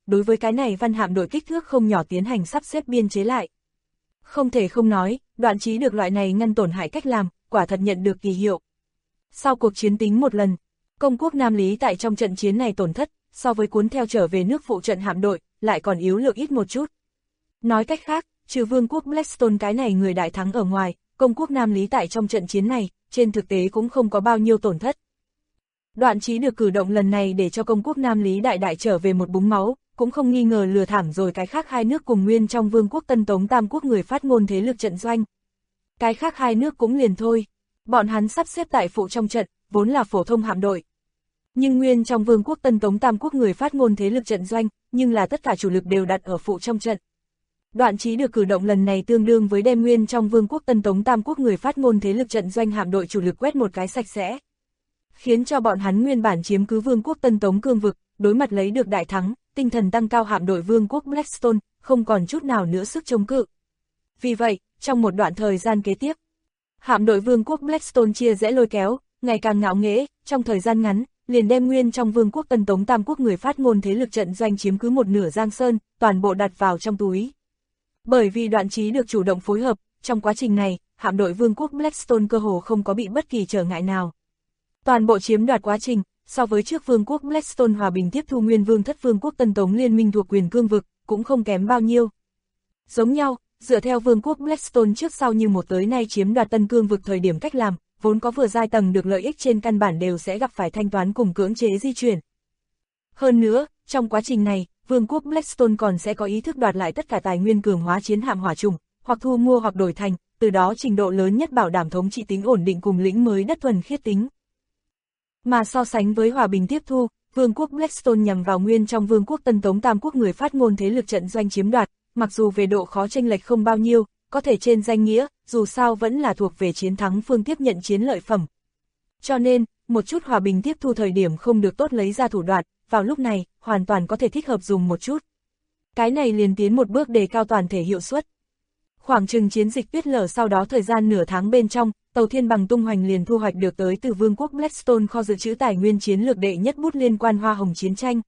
S2: đối với cái này văn hạm đội kích thước không nhỏ tiến hành sắp xếp biên chế lại. Không thể không nói, Đoạn Chí được loại này ngăn tổn hại cách làm, quả thật nhận được kỳ hiệu. Sau cuộc chiến tính một lần, công quốc Nam Lý tại trong trận chiến này tổn thất, so với cuốn theo trở về nước phụ trận hạm đội, lại còn yếu lượng ít một chút. Nói cách khác, trừ vương quốc Blackstone cái này người đại thắng ở ngoài, công quốc Nam Lý tại trong trận chiến này, trên thực tế cũng không có bao nhiêu tổn thất. Đoạn Chí được cử động lần này để cho công quốc Nam Lý đại trở về một búng máu, cũng không nghi ngờ lừa thảm rồi cái khác hai nước cùng nguyên trong vương quốc Tân Tống Tam quốc người phát ngôn thế lực trận doanh. Cái khác hai nước cũng liền thôi, bọn hắn sắp xếp tại phụ trong trận, vốn là phổ thông hạm đội. Nhưng nguyên trong vương quốc Tân Tống Tam quốc người phát ngôn thế lực trận doanh, nhưng là tất cả chủ lực đều đặt ở phụ trong trận. Đoạn Chí được cử động lần này tương đương với đem nguyên trong vương quốc Tân Tống Tam quốc người phát ngôn thế lực trận doanh hạm đội chủ lực quét một cái sạch sẽ. Khiến cho bọn hắn nguyên bản chiếm cứ vương quốc Tân Tống cương vực, đối mặt lấy được đại thắng, tinh thần tăng cao hạm đội vương quốc Blackstone, không còn chút nào nữa sức chống cự. Vì vậy, trong một đoạn thời gian kế tiếp, hạm đội vương quốc Blackstone chia rẽ lôi kéo, ngày càng ngạo nghễ, trong thời gian ngắn, liền đem nguyên trong vương quốc Tân Tống Tam quốc người phát ngôn thế lực trận doanh chiếm cứ một nửa Giang Sơn, toàn bộ đặt vào trong túi. Bởi vì Đoạn Chí được chủ động phối hợp, trong quá trình này, hạm đội vương quốc Blackstone cơ hồ không có bị bất kỳ trở ngại nào. Toàn bộ chiếm đoạt quá trình, so với trước vương quốc Blackstone hòa bình tiếp thu nguyên vương thất vương quốc Tân Tống liên minh thuộc quyền cương vực, cũng không kém bao nhiêu. Giống nhau, dựa theo vương quốc Blackstone trước sau như một tới nay chiếm đoạt tân cương vực thời điểm cách làm, vốn có vừa giai tầng được lợi ích trên căn bản đều sẽ gặp phải thanh toán cùng cưỡng chế di chuyển. Hơn nữa, trong quá trình này, vương quốc Blackstone còn sẽ có ý thức đoạt lại tất cả tài nguyên cường hóa chiến hạm hỏa trùng, hoặc thu mua hoặc đổi thành, từ đó trình độ lớn nhất bảo đảm thống trị tính ổn định cùng lĩnh mới đất thuần khiết tính. Mà so sánh với hòa bình tiếp thu, vương quốc Blackstone nhằm vào nguyên trong vương quốc Tân Tống Tam quốc người phát ngôn thế lực trận doanh chiếm đoạt, mặc dù về độ khó chênh lệch không bao nhiêu, có thể trên danh nghĩa, dù sao vẫn là thuộc về chiến thắng phương tiếp nhận chiến lợi phẩm. Cho nên, một chút hòa bình tiếp thu thời điểm không được tốt lấy ra thủ đoạn, vào lúc này, hoàn toàn có thể thích hợp dùng một chút. Cái này liền tiến một bước đề cao toàn thể hiệu suất. Khoảng chừng chiến dịch tuyết lở sau đó thời gian nửa tháng bên trong, tàu Thiên Bằng tung hoành liền thu hoạch được tới từ vương quốc Blackstone kho dự trữ tài nguyên chiến lược đệ nhất bút liên quan Hoa Hồng chiến tranh.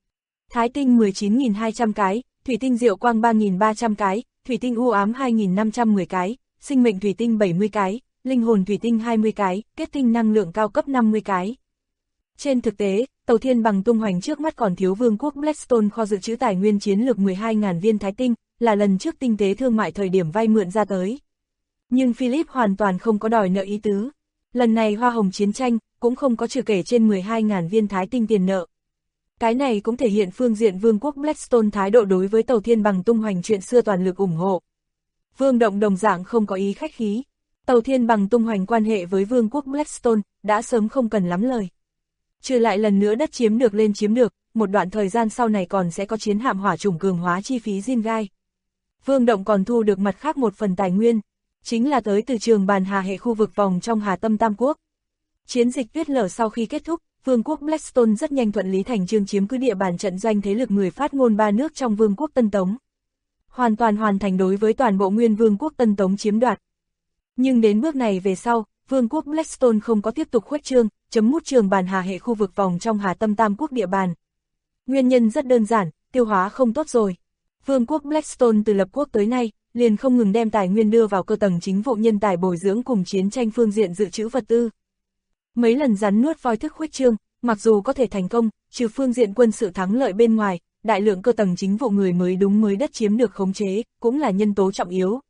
S2: Thái tinh 19.200 cái, thủy tinh diệu quang 3.300 cái, thủy tinh u ám 2.510 cái, sinh mệnh thủy tinh 70 cái, linh hồn thủy tinh 20 cái, kết tinh năng lượng cao cấp 50 cái. Trên thực tế, tàu Thiên Bằng tung hoành trước mắt còn thiếu vương quốc Blackstone kho dự trữ tài nguyên chiến lược 12.000 viên thái tinh, là lần trước tinh tế thương mại thời điểm vay mượn ra tới. Nhưng Philip hoàn toàn không có đòi nợ ý tứ. Lần này Hoa Hồng chiến tranh, cũng không có trừ kể trên 12.000 viên thái tinh tiền nợ. Cái này cũng thể hiện phương diện vương quốc Blackstone thái độ đối với tàu Thiên Bằng tung hoành chuyện xưa toàn lực ủng hộ. Vương Động đồng dạng không có ý khách khí. Tàu Thiên Bằng tung hoành quan hệ với vương quốc Blackstone, đã sớm không cần lắm lời. Trừ lại lần nữa đất chiếm được lên chiếm được, một đoạn thời gian sau này còn sẽ có chiến hạm hỏa chủng cường hóa chi phí Jin gai. Vương Động còn thu được mặt khác một phần tài nguyên, chính là tới từ trường bàn hà hệ khu vực vòng trong Hà Tâm Tam Quốc. Chiến dịch tuyết lở sau khi kết thúc, vương quốc Blackstone rất nhanh thuận lý thành chương chiếm cứ địa bàn trận doanh thế lực người phát ngôn ba nước trong vương quốc Tân Tống. Hoàn toàn hoàn thành đối với toàn bộ nguyên vương quốc Tân Tống chiếm đoạt. Nhưng đến bước này về sau, vương quốc Blackstone không có tiếp tục khuếch trương, chấm mút trường bàn hà hệ khu vực vòng trong Hà Tâm Tam Quốc địa bàn. Nguyên nhân rất đơn giản, tiêu hóa không tốt rồi. Vương quốc Blackstone từ lập quốc tới nay, liền không ngừng đem tài nguyên đưa vào cơ tầng chính vụ nhân tài bồi dưỡng cùng chiến tranh phương diện dự trữ vật tư. Mấy lần rắn nuốt voi thức khuếch trương, mặc dù có thể thành công, trừ phương diện quân sự thắng lợi bên ngoài, đại lượng cơ tầng chính vụ người mới đúng mới đất chiếm được khống chế, cũng là nhân tố trọng yếu.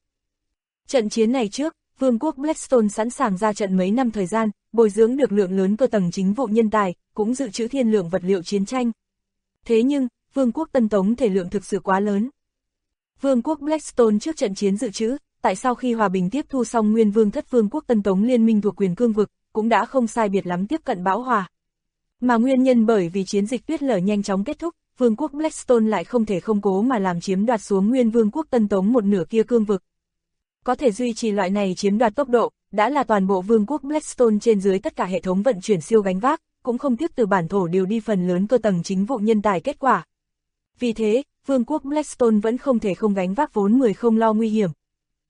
S2: Trận chiến này trước, vương quốc Blackstone sẵn sàng ra trận mấy năm thời gian, bồi dưỡng được lượng lớn cơ tầng chính vụ nhân tài, cũng dự trữ thiên lượng vật liệu chiến tranh. Thế nhưng, vương quốc Tân Tống thể lượng thực sự quá lớn. Vương quốc Blackstone trước trận chiến dự trữ, tại sau khi hòa bình tiếp thu xong nguyên vương thất vương quốc Tân Tống liên minh thuộc quyền cương vực, cũng đã không sai biệt lắm tiếp cận bão hòa. Mà nguyên nhân bởi vì chiến dịch tuyết lở nhanh chóng kết thúc, vương quốc Blackstone lại không thể không cố mà làm chiếm đoạt xuống nguyên vương quốc Tân Tống một nửa kia cương vực. Có thể duy trì loại này chiếm đoạt tốc độ, đã là toàn bộ vương quốc Blackstone trên dưới tất cả hệ thống vận chuyển siêu gánh vác, cũng không tiếp từ bản thổ điều đi phần lớn cơ tầng chính vụ nhân tài kết quả. Vì thế, vương quốc Blackstone vẫn không thể không gánh vác vốn người không lo nguy hiểm.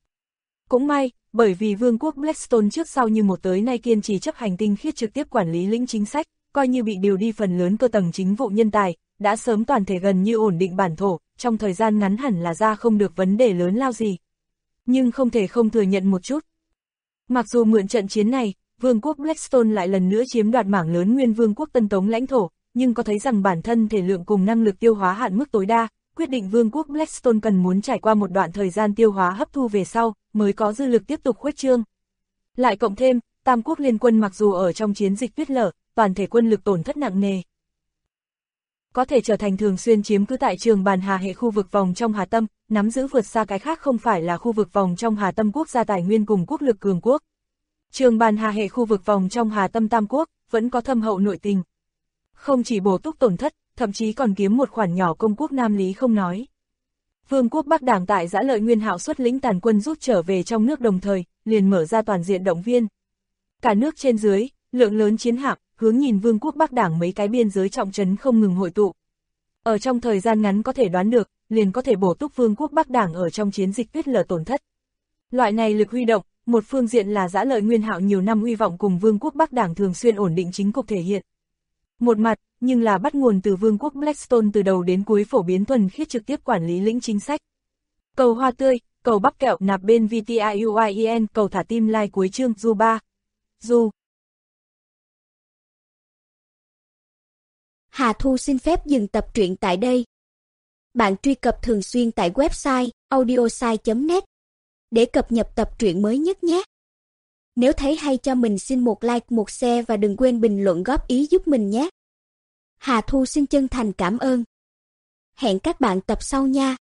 S2: Cũng may, bởi vì vương quốc Blackstone trước sau như một tới nay kiên trì chấp hành tinh khiết trực tiếp quản lý lĩnh chính sách, coi như bị điều đi phần lớn cơ tầng chính vụ nhân tài, đã sớm toàn thể gần như ổn định bản thổ, trong thời gian ngắn hẳn là ra không được vấn đề lớn lao gì. Nhưng không thể không thừa nhận một chút. Mặc dù mượn trận chiến này, Vương quốc Blackstone lại lần nữa chiếm đoạt mảng lớn nguyên Vương quốc Tân Tống lãnh thổ, nhưng có thấy rằng bản thân thể lượng cùng năng lực tiêu hóa hạn mức tối đa, quyết định Vương quốc Blackstone cần muốn trải qua một đoạn thời gian tiêu hóa hấp thu về sau, mới có dư lực tiếp tục khuếch trương. Lại cộng thêm, Tam quốc liên quân mặc dù ở trong chiến dịch tuyết lở, toàn thể quân lực tổn thất nặng nề. Có thể trở thành thường xuyên chiếm cứ tại Trường Bàn Hà hệ khu vực vòng trong Hà Tâm, nắm giữ vượt xa cái khác không phải là khu vực vòng trong Hà Tâm quốc gia tài nguyên cùng quốc lực cường quốc. Trường Bàn Hà hệ khu vực vòng trong Hà Tâm Tam quốc, vẫn có thâm hậu nội tình. Không chỉ bổ túc tổn thất, thậm chí còn kiếm một khoản nhỏ công quốc Nam Lý không nói. Vương quốc Bắc Đảng tại Dã Lợi Nguyên Hạo xuất lĩnh tàn quân rút trở về trong nước đồng thời, liền mở ra toàn diện động viên. Cả nước trên dưới, lượng lớn chiến hạm, hướng nhìn Vương quốc Bắc Đảng mấy cái biên giới trọng trấn không ngừng hội tụ. Ở trong thời gian ngắn có thể đoán được, liền có thể bổ túc Vương quốc Bắc Đảng ở trong chiến dịch tuyết lở tổn thất. Loại này lực huy động, một phương diện là Dã Lợi Nguyên Hạo nhiều năm uy vọng cùng Vương quốc Bắc Đảng thường xuyên ổn định chính cục thể hiện. Một mặt, nhưng là bắt nguồn từ Vương quốc Blackstone từ đầu đến cuối phổ biến thuần khiết trực tiếp quản lý lĩnh chính sách. Cầu hoa tươi, cầu bắp kẹo nạp bên VTIUIEN, cầu thả tim like cuối chương Du 3. Du.
S3: Hà Thu xin phép dừng tập truyện tại đây. Bạn truy cập thường xuyên tại website audiosai.net để cập nhật tập truyện mới nhất nhé. Nếu thấy hay cho mình xin một like, một share và đừng quên bình luận góp ý giúp mình nhé. Hà Thu xin chân thành cảm ơn. Hẹn các bạn tập sau nha.